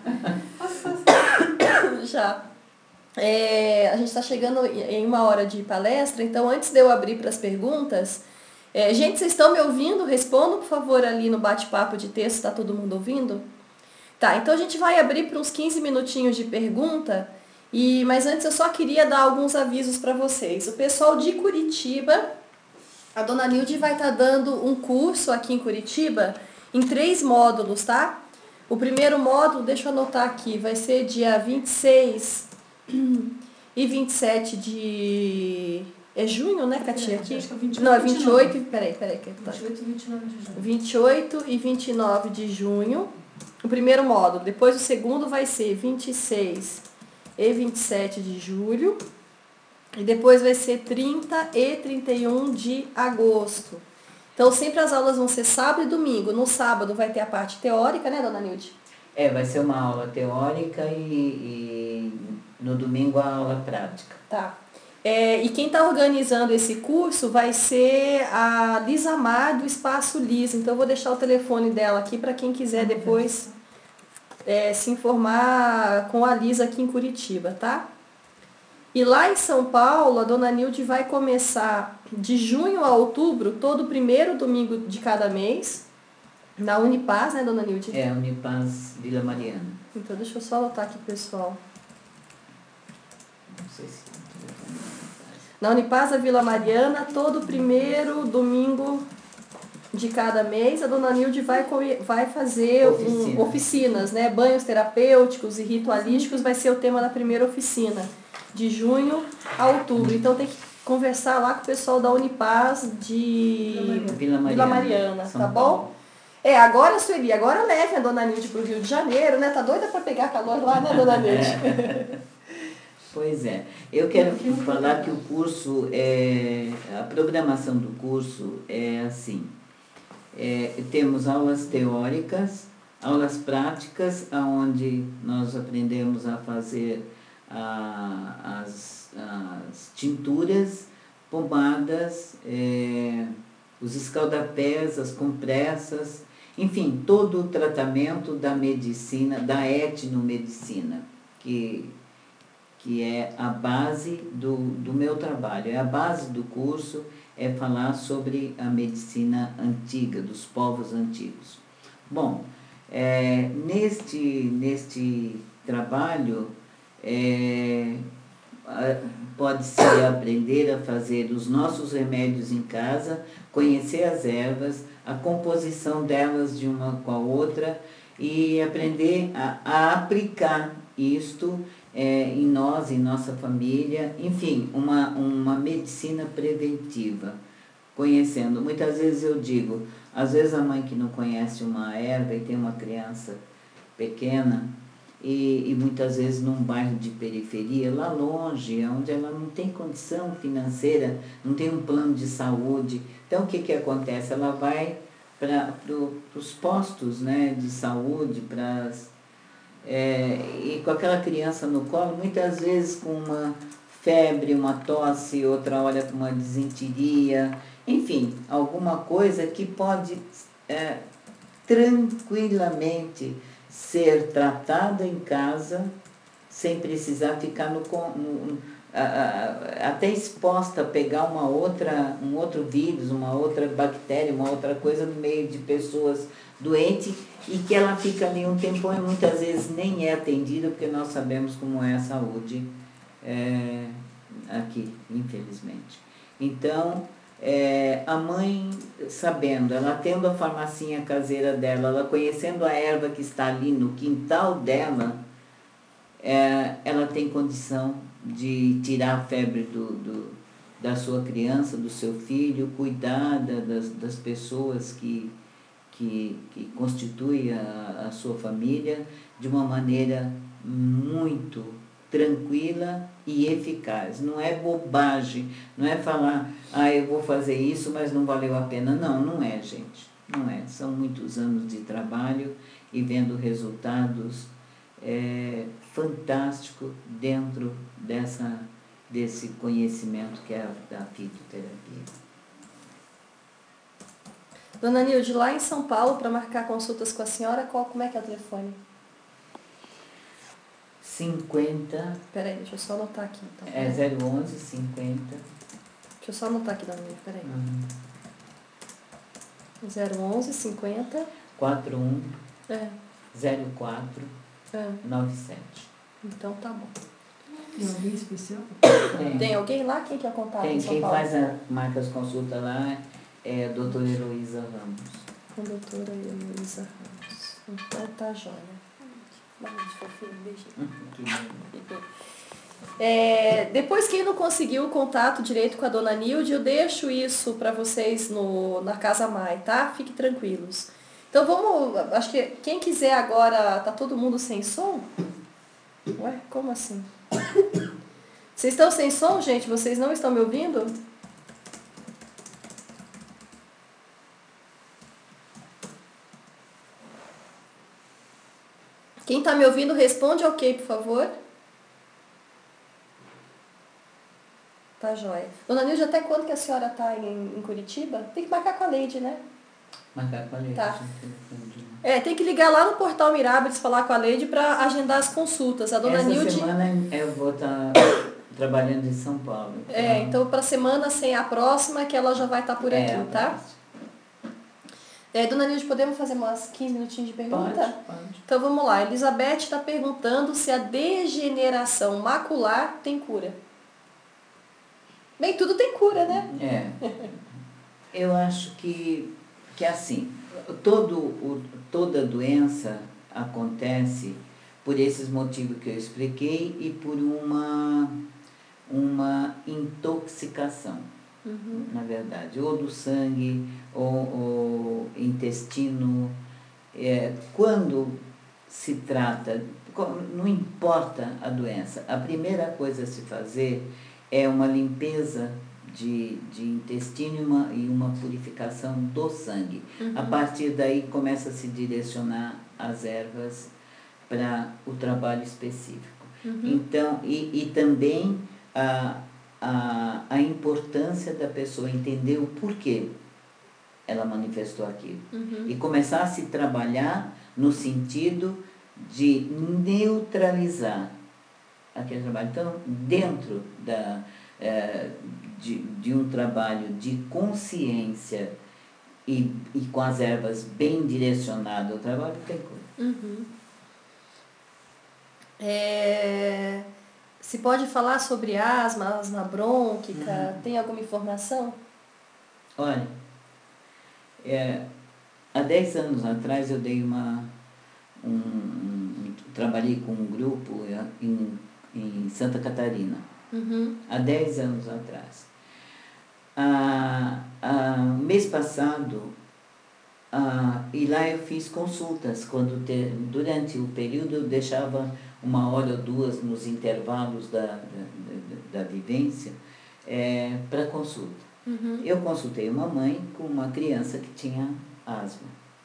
Já. É, a gente está chegando em uma hora de palestra, então antes de eu abrir para as perguntas, é, gente, vocês estão me ouvindo? Respondam, por favor, ali no bate-papo de texto, está todo mundo ouvindo? Tá, então a gente vai abrir para uns quinze minutinhos de pergunta E, mas antes eu só queria dar alguns avisos para vocês. O pessoal de Curitiba, a dona Nilde vai estar dando um curso aqui em Curitiba em três módulos, tá? O primeiro módulo, deixa eu anotar aqui, vai ser dia vinte e seis e vinte e sete de... É junho, né, Katia? Aqui? Acho que é vinte e oito, Não, é vinte e oito, vinte peraí, peraí. Que tá. e oito e vinte e nove de junho. vinte e oito e vinte e nove de junho, o primeiro módulo. Depois o segundo vai ser vinte e seis e vinte e sete de julho. E depois vai ser trinta e trinta e um de agosto. Então sempre as aulas vão ser sábado e domingo. No sábado vai ter a parte teórica, né, dona Nilde? É, vai ser uma aula teórica e, e no domingo a aula prática. Tá. É, e quem está organizando esse curso vai ser a Lisa Mar, do Espaço Lisa. Então eu vou deixar o telefone dela aqui para quem quiser depois é, se informar com a Lisa aqui em Curitiba, tá? E lá em São Paulo, a dona Nilde vai começar de junho a outubro, todo primeiro domingo de cada mês, na Unipaz, né, dona Nilde? É, Unipaz Vila Mariana. Então deixa eu só anotar aqui, pessoal. Não sei se... Na Unipaz da Vila Mariana, todo primeiro domingo de cada mês, a dona Nilde vai, vai fazer Oficina. um, oficinas, né? Banhos terapêuticos e ritualísticos vai ser o tema da primeira oficina, de junho a outubro. Então tem que conversar lá com o pessoal da Unipaz de Vila Mariana, Vila Mariana, São tá bom? Paulo. É, agora, Sueli, agora leve a dona Nilde pro Rio de Janeiro, né? Tá doida para pegar calor lá, né, dona Nilde? Pois é. Eu quero falar que o curso, é, a programação do curso é assim. É, temos aulas teóricas, aulas práticas, onde nós aprendemos a fazer a, as, as tinturas, pomadas, é, os escaldapés, as compressas, enfim, todo o tratamento da medicina, da etnomedicina, que... que é a base do, do meu trabalho, é a base do curso, é falar sobre a medicina antiga, dos povos antigos. Bom, é, neste, neste trabalho, é, pode-se aprender a fazer os nossos remédios em casa, conhecer as ervas, a composição delas de uma com a outra e aprender a, a aplicar isto É, em nós, em nossa família, enfim, uma, uma medicina preventiva, conhecendo. Muitas vezes eu digo, às vezes a mãe que não conhece uma erva e tem uma criança pequena, e, e muitas vezes num bairro de periferia, lá longe, onde ela não tem condição financeira, não tem um plano de saúde, então o que, que acontece? Ela vai para pro, os postos, né, de saúde, para as É, e com aquela criança no colo, muitas vezes com uma febre, uma tosse, outra hora com uma desinteria, enfim, alguma coisa que pode é, tranquilamente ser tratada em casa, sem precisar ficar no, no a, a, até exposta a pegar uma outra, um outro vírus, uma outra bactéria, uma outra coisa no meio de pessoas doentes, e que ela fica ali um tempão e muitas vezes nem é atendida, porque nós sabemos como é a saúde é, aqui, infelizmente. Então, é, a mãe sabendo, ela tendo a farmacinha caseira dela, ela conhecendo a erva que está ali no quintal dela, é, ela tem condição de tirar a febre do, do, da sua criança, do seu filho, cuidar das, das pessoas que Que, que constitui a, a sua família de uma maneira muito tranquila e eficaz. Não é bobagem, não é falar, ah, eu vou fazer isso, mas não valeu a pena. Não, não é, gente, não é. São muitos anos de trabalho e vendo resultados é, fantásticos dentro dessa, desse conhecimento que é a, a fitoterapia. Dona Nilde, lá em São Paulo, para marcar consultas com a senhora, qual, como é que é o telefone? cinquenta... Peraí, deixa eu só anotar aqui. Então. É zero onze, cinquenta... Deixa eu só anotar aqui, dona Nilde, peraí. Uhum. zero onze, cinquenta... quarenta e um, é. zero quatro, É. noventa e sete. Então tá bom. Tem alguém especial? Tem, Tem alguém lá? Quem que é contato tem em São quem Paulo? faz a, marca as consultas lá é a doutora Heloísa Ramos. Com a doutora Heloísa Ramos. Então tá jóia. Beijo, fofinho, beijinho. Que lindo. É, depois, quem não conseguiu o contato direito com a dona Nilde, eu deixo isso para vocês no, na Casa Mai, tá? Fiquem tranquilos. Então vamos, acho que quem quiser agora, tá todo mundo sem som? Ué, como assim? Vocês estão sem som, gente? Vocês não estão me ouvindo? Quem está me ouvindo, responde ok, por favor. Tá jóia. Dona Nilde, até quando que a senhora está em, em Curitiba? Tem que marcar com a Leide, né? Marcar com a Leide. Tá. É, tem que ligar lá no Portal Mirábiles, falar com a Leide para agendar as consultas. A dona Essa Nilde... semana eu vou estar trabalhando em São Paulo. Então... É, então para a semana sem a próxima que ela já vai estar por aqui, é, tá? É, dona Nilde, podemos fazer umas quinze minutinhos de pergunta? Pode, pode. Então vamos lá. Elizabeth está perguntando se a degeneração macular tem cura. Bem, tudo tem cura, né? É. Eu acho que, que assim, todo, o, toda doença acontece por esses motivos que eu expliquei e por uma, uma intoxicação, uhum. na verdade, ou do sangue, ou, ou intestino. É, quando se trata, não importa a doença, a primeira coisa a se fazer é uma limpeza de, de intestino e uma, e uma purificação do sangue. Uhum. A partir daí começa a se direcionar as ervas para o trabalho específico. Uhum. Então, e, e também a, a, a importância da pessoa entender o porquê ela manifestou aquilo. Uhum. E começar a se trabalhar no sentido de neutralizar aquele trabalho. Então, dentro da, é, de, de um trabalho de consciência e, e com as ervas bem direcionado ao trabalho, tem coisa. Uhum. É, se pode falar sobre asma, asma brônquica, uhum. tem alguma informação? Olha, é, há dez anos atrás eu dei uma... Um, um, trabalhei com um grupo em em Santa Catarina, uhum. há dez anos atrás. Ah, ah, mês passado, ah, e lá eu fiz consultas, quando te, durante o período eu deixava uma hora ou duas nos intervalos da, da, da, da vivência é, para consulta. Uhum. Eu consultei uma mãe com uma criança que tinha asma.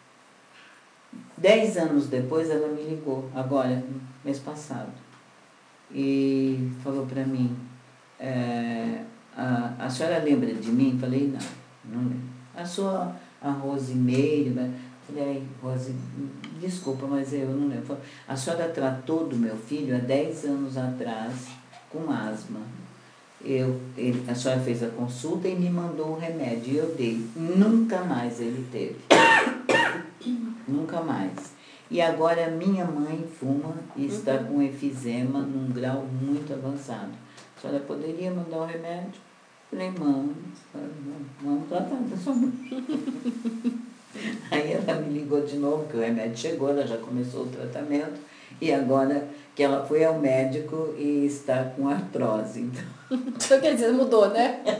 Dez anos depois ela me ligou, agora, mês passado. E falou para mim, é, a, a senhora lembra de mim? Falei, não, não lembro. A sua, a Rosimeire, né? Falei, Rose, desculpa, mas eu não lembro. Falei, a senhora tratou do meu filho há dez anos atrás com asma. Eu, ele, a senhora fez a consulta e me mandou um remédio e eu dei. Nunca mais ele teve. Nunca mais. E agora minha mãe fuma e está uhum. com efizema num grau muito avançado. A senhora poderia mandar um remédio? Falei, mãe, vamos tratar da sua mãe. Aí ela me ligou de novo, que o remédio chegou, ela já começou o tratamento. E agora que ela foi ao médico e está com artrose. Então, então quer dizer, mudou, né?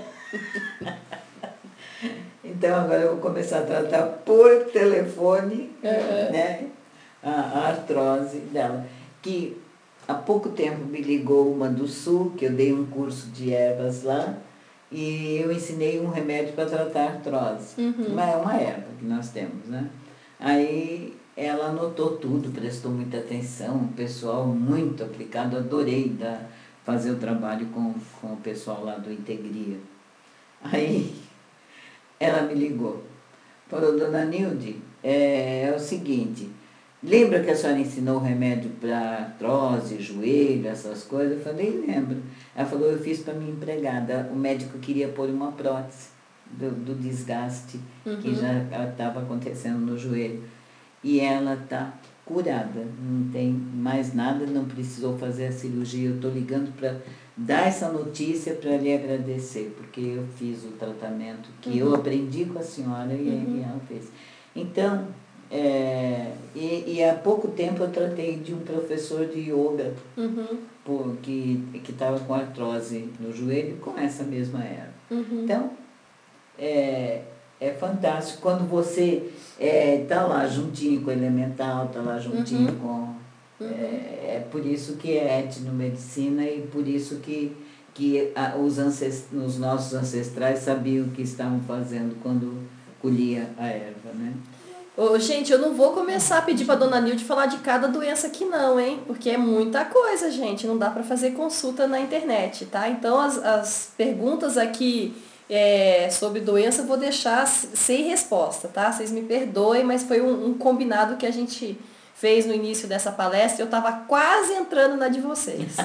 Então agora eu vou começar a tratar por telefone, uhum. né? A artrose dela, que há pouco tempo me ligou uma do Sul, que eu dei um curso de ervas lá, e eu ensinei um remédio para tratar a artrose. Uhum. Mas é uma erva que nós temos, né? Aí ela anotou tudo, prestou muita atenção, o pessoal muito aplicado, adorei da, fazer o trabalho com, com o pessoal lá do Integria. Aí ela me ligou, falou, dona Nilde, é, é o seguinte... Lembra que a senhora ensinou o remédio para artrose, joelho, essas coisas? Eu falei, lembro. Ela falou, eu fiz para minha empregada. O médico queria pôr uma prótese do, do desgaste uhum. que já estava acontecendo no joelho. E ela está curada, não tem mais nada, não precisou fazer a cirurgia. Eu estou ligando para dar essa notícia para lhe agradecer, porque eu fiz o tratamento que uhum. eu aprendi com a senhora e uhum. ela fez. Então, é, e, e há pouco tempo eu tratei de um professor de yoga uhum. por, que estava com artrose no joelho com essa mesma erva. Uhum. Então, é, é fantástico quando você está é, lá juntinho com o elemental, está lá juntinho uhum. com... Uhum. É, é por isso que é etnomedicina e por isso que, que a, os, ancest, os nossos ancestrais sabiam o que estavam fazendo quando colhia a erva, né? Ô, gente, eu não vou começar a pedir para dona Nilde falar de cada doença aqui não, hein? Porque é muita coisa, gente. Não dá para fazer consulta na internet, tá? Então, as, as perguntas aqui é, sobre doença eu vou deixar sem resposta, tá? Vocês me perdoem, mas foi um, um combinado que a gente fez no início dessa palestra. Eu estava quase entrando na de vocês.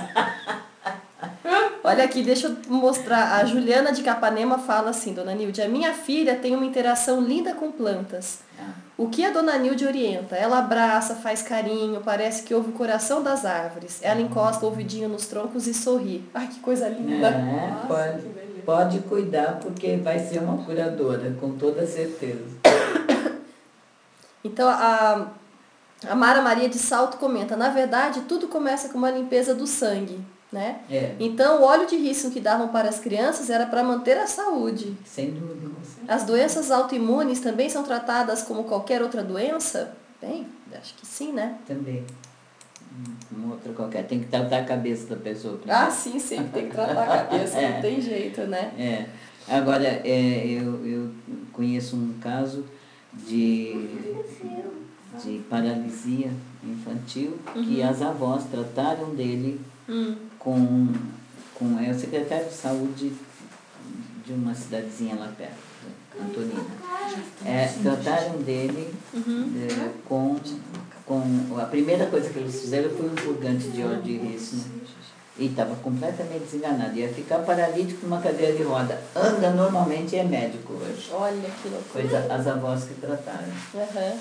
Olha aqui, deixa eu mostrar. A Juliana de Capanema fala assim, dona Nilde, a minha filha tem uma interação linda com plantas. O que a dona Nilde orienta? Ela abraça, faz carinho, parece que ouve o coração das árvores. Ela encosta o ouvidinho nos troncos e sorri. Ai, que coisa linda! É, Nossa, pode, pode cuidar, porque vai ser uma curadora, com toda certeza. Então, a, a Mara Maria de Salto comenta, na verdade, tudo começa com uma limpeza do sangue. Né? É. Então, o óleo de rícino que davam para as crianças era para manter a saúde. Sem dúvida. As doenças autoimunes também são tratadas como qualquer outra doença? Bem, acho que sim, né? Também. Uma outra qualquer. Tem que tratar a cabeça da pessoa primeiro. Ah, sim, sempre tem que tratar a cabeça, é. Não tem jeito, né? É. Agora, é, eu, eu conheço um caso de, de paralisia infantil uhum. que as avós trataram dele hum. com, com é, o secretário de saúde de uma cidadezinha lá perto, Antonina. É, trataram dele uhum. é, com, com... A primeira coisa que eles fizeram foi um purgante de óleo de rícino. E estava completamente desenganado. Ia ficar paralítico numa cadeira de roda. Anda normalmente e é médico hoje. Olha que loucura. Foi as avós que trataram. Uhum.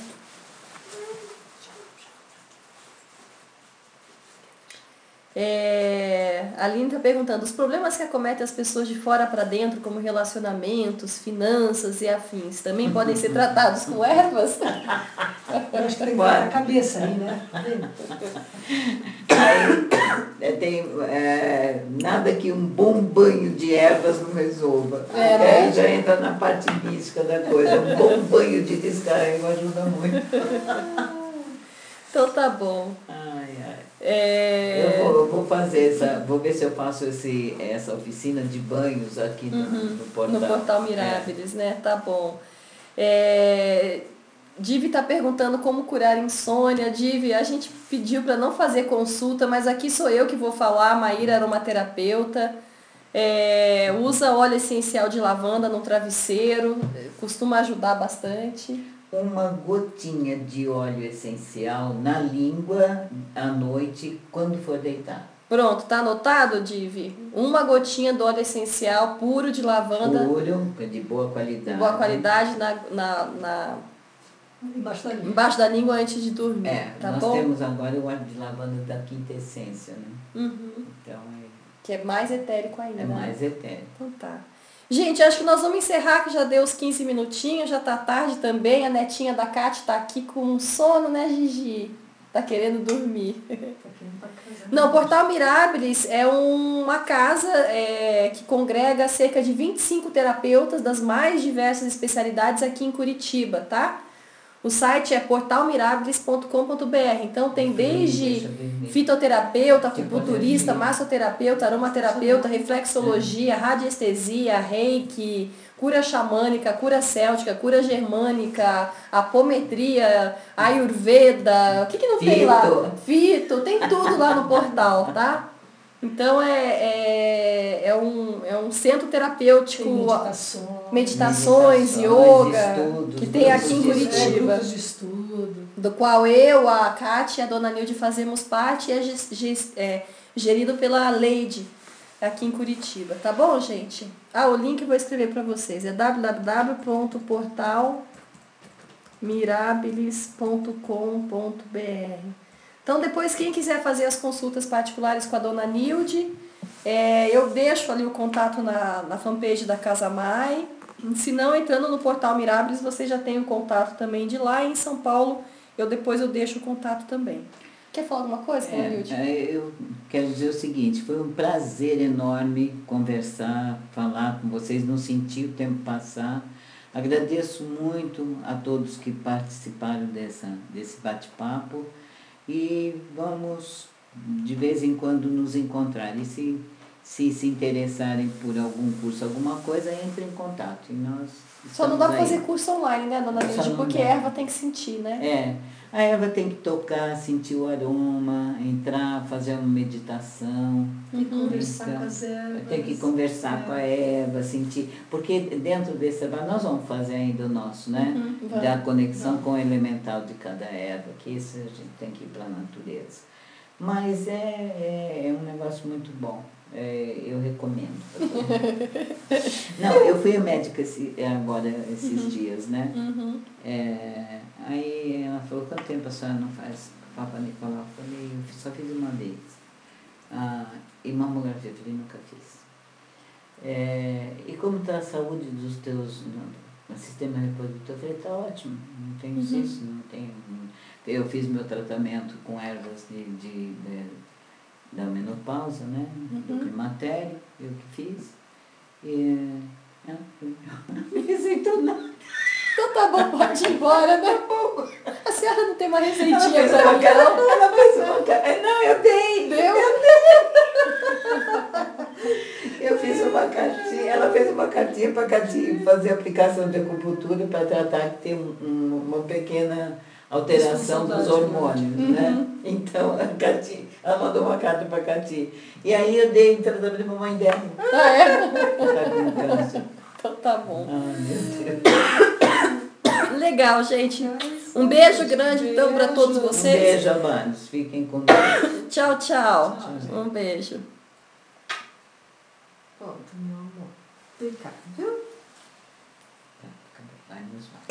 É, a Aline está perguntando, os problemas que acometem as pessoas de fora para dentro, como relacionamentos, finanças e afins, também podem ser tratados com ervas? Eu acho que tem que botar a cabeça aí, né? Aí, tem é, nada que um bom banho de ervas não resolva. É, aí né? já entra na parte mística da coisa. Um bom banho de descarrego ajuda muito. Então tá bom. Ai, ai. É... Eu, vou, eu vou fazer essa, vou ver se eu faço esse, essa oficina de banhos aqui no, uhum, no portal. No portal Mirábiles, é. Né? Tá bom. É... Divi está perguntando como curar insônia. Divi, a gente pediu para não fazer consulta, mas aqui sou eu que vou falar, Maíra, aromaterapeuta. É... Usa óleo essencial de lavanda no travesseiro, costuma ajudar bastante. Uma gotinha de óleo essencial na língua à noite, quando for deitar. Pronto, tá anotado, Divi? Uma gotinha do óleo essencial puro de lavanda. Puro, de boa qualidade. De boa qualidade na, na, na, embaixo, da língua. embaixo da língua antes de dormir. É, tá nós bom? temos agora o óleo de lavanda da quinta essência, né? Uhum. Então, é, que é mais etérico ainda. É mais etérico. Então tá. Gente, acho que nós vamos encerrar, que já deu os quinze minutinhos, já tá tarde também. A netinha da Cátia tá aqui com sono, né, Gigi? Tá querendo dormir. Não, o Portal Mirábiles é uma casa é, que congrega cerca de vinte e cinco terapeutas das mais diversas especialidades aqui em Curitiba, tá? O site é portal mirábiles ponto com ponto br. Então tem desde fitoterapeuta, acupunturista, massoterapeuta, aromaterapeuta, reflexologia, radiestesia, reiki, cura xamânica, cura céltica, cura germânica, apometria, ayurveda, o que que não tem lá? Fito, tem tudo lá no portal, tá? Então é, é, é, um, é um centro terapêutico, tem meditações, meditações, yoga, estudos, que tem aqui em Curitiba, de estudo. Do qual eu, a Cátia e a dona Nilde fazemos parte, e é, ges, é gerido pela Leide aqui em Curitiba, tá bom, gente? Ah, o link eu vou escrever para vocês, é w w w ponto portal mirabilis ponto com ponto br. Então, depois, quem quiser fazer as consultas particulares com a dona Nilde, é, eu deixo ali o contato na, na fanpage da Casa Mai. Se não, entrando no portal Mirabilis, você já tem o contato também de lá. E em São Paulo, eu depois eu deixo o contato também. Quer falar alguma coisa, dona É, Nilde? é, eu quero dizer o seguinte, foi um prazer enorme conversar, falar com vocês, não senti o tempo passar. Agradeço muito a todos que participaram dessa, desse bate-papo e vamos de vez em quando nos encontrar. E se se, se interessarem por algum curso, alguma coisa, entre em contato. E nós Só não dá para aí. fazer curso online, né, dona Nilde? Porque a erva tem que sentir, né? É, a erva tem que tocar, sentir o aroma, entrar, fazer uma meditação. E conversar Então, com as ervas. tem que conversar é. com a erva, sentir. Porque dentro desse trabalho nós vamos fazer ainda o nosso, né? Uhum, da vamos. conexão Vamos. com o elemental de cada erva, que isso a gente tem que ir para a natureza. Mas é, é, é um negócio muito bom. É, eu recomendo. Não, eu fui a médica esse, agora, esses Uhum. dias, né? Uhum. É, aí ela falou, quanto tempo a senhora não faz Papa Nicolau? Eu falei, eu só fiz uma vez. Ah, e mamografia, eu falei, nunca fiz. É, e como está a saúde dos teus no, no sistema reprodutor? Eu falei, está ótimo, não tenho Uhum. cisto, não tenho... Eu fiz meu tratamento com ervas de, de, de, da menopausa, né? Uhum. Do climatério, eu que fiz. E ela não me receitou nada. Então tá bom, pode ir embora, né? A senhora não tem uma Ela receitinha fez pra uma mim, cara, não? ela fez uma cara. Não, eu dei. Deu? Eu fiz uma cartinha, ela fez uma cartinha para Cati fazer aplicação de acupuntura para tratar que tem um, um, uma pequena alteração dos hormônios, Uhum. né? Então, a Cati, ela mandou uma carta para Cati. E aí eu dei o tratamento de mamãe dela. Ah, é? Tá com câncer. Então tá bom. Ah, meu Deus. Legal, gente. Um beijo grande, então, para todos Um vocês. beijo, amados. Fiquem com Deus. Tchau, tchau. Tchau. Um beijo. Pronto, meu amor. Obrigada, viu? Vai nos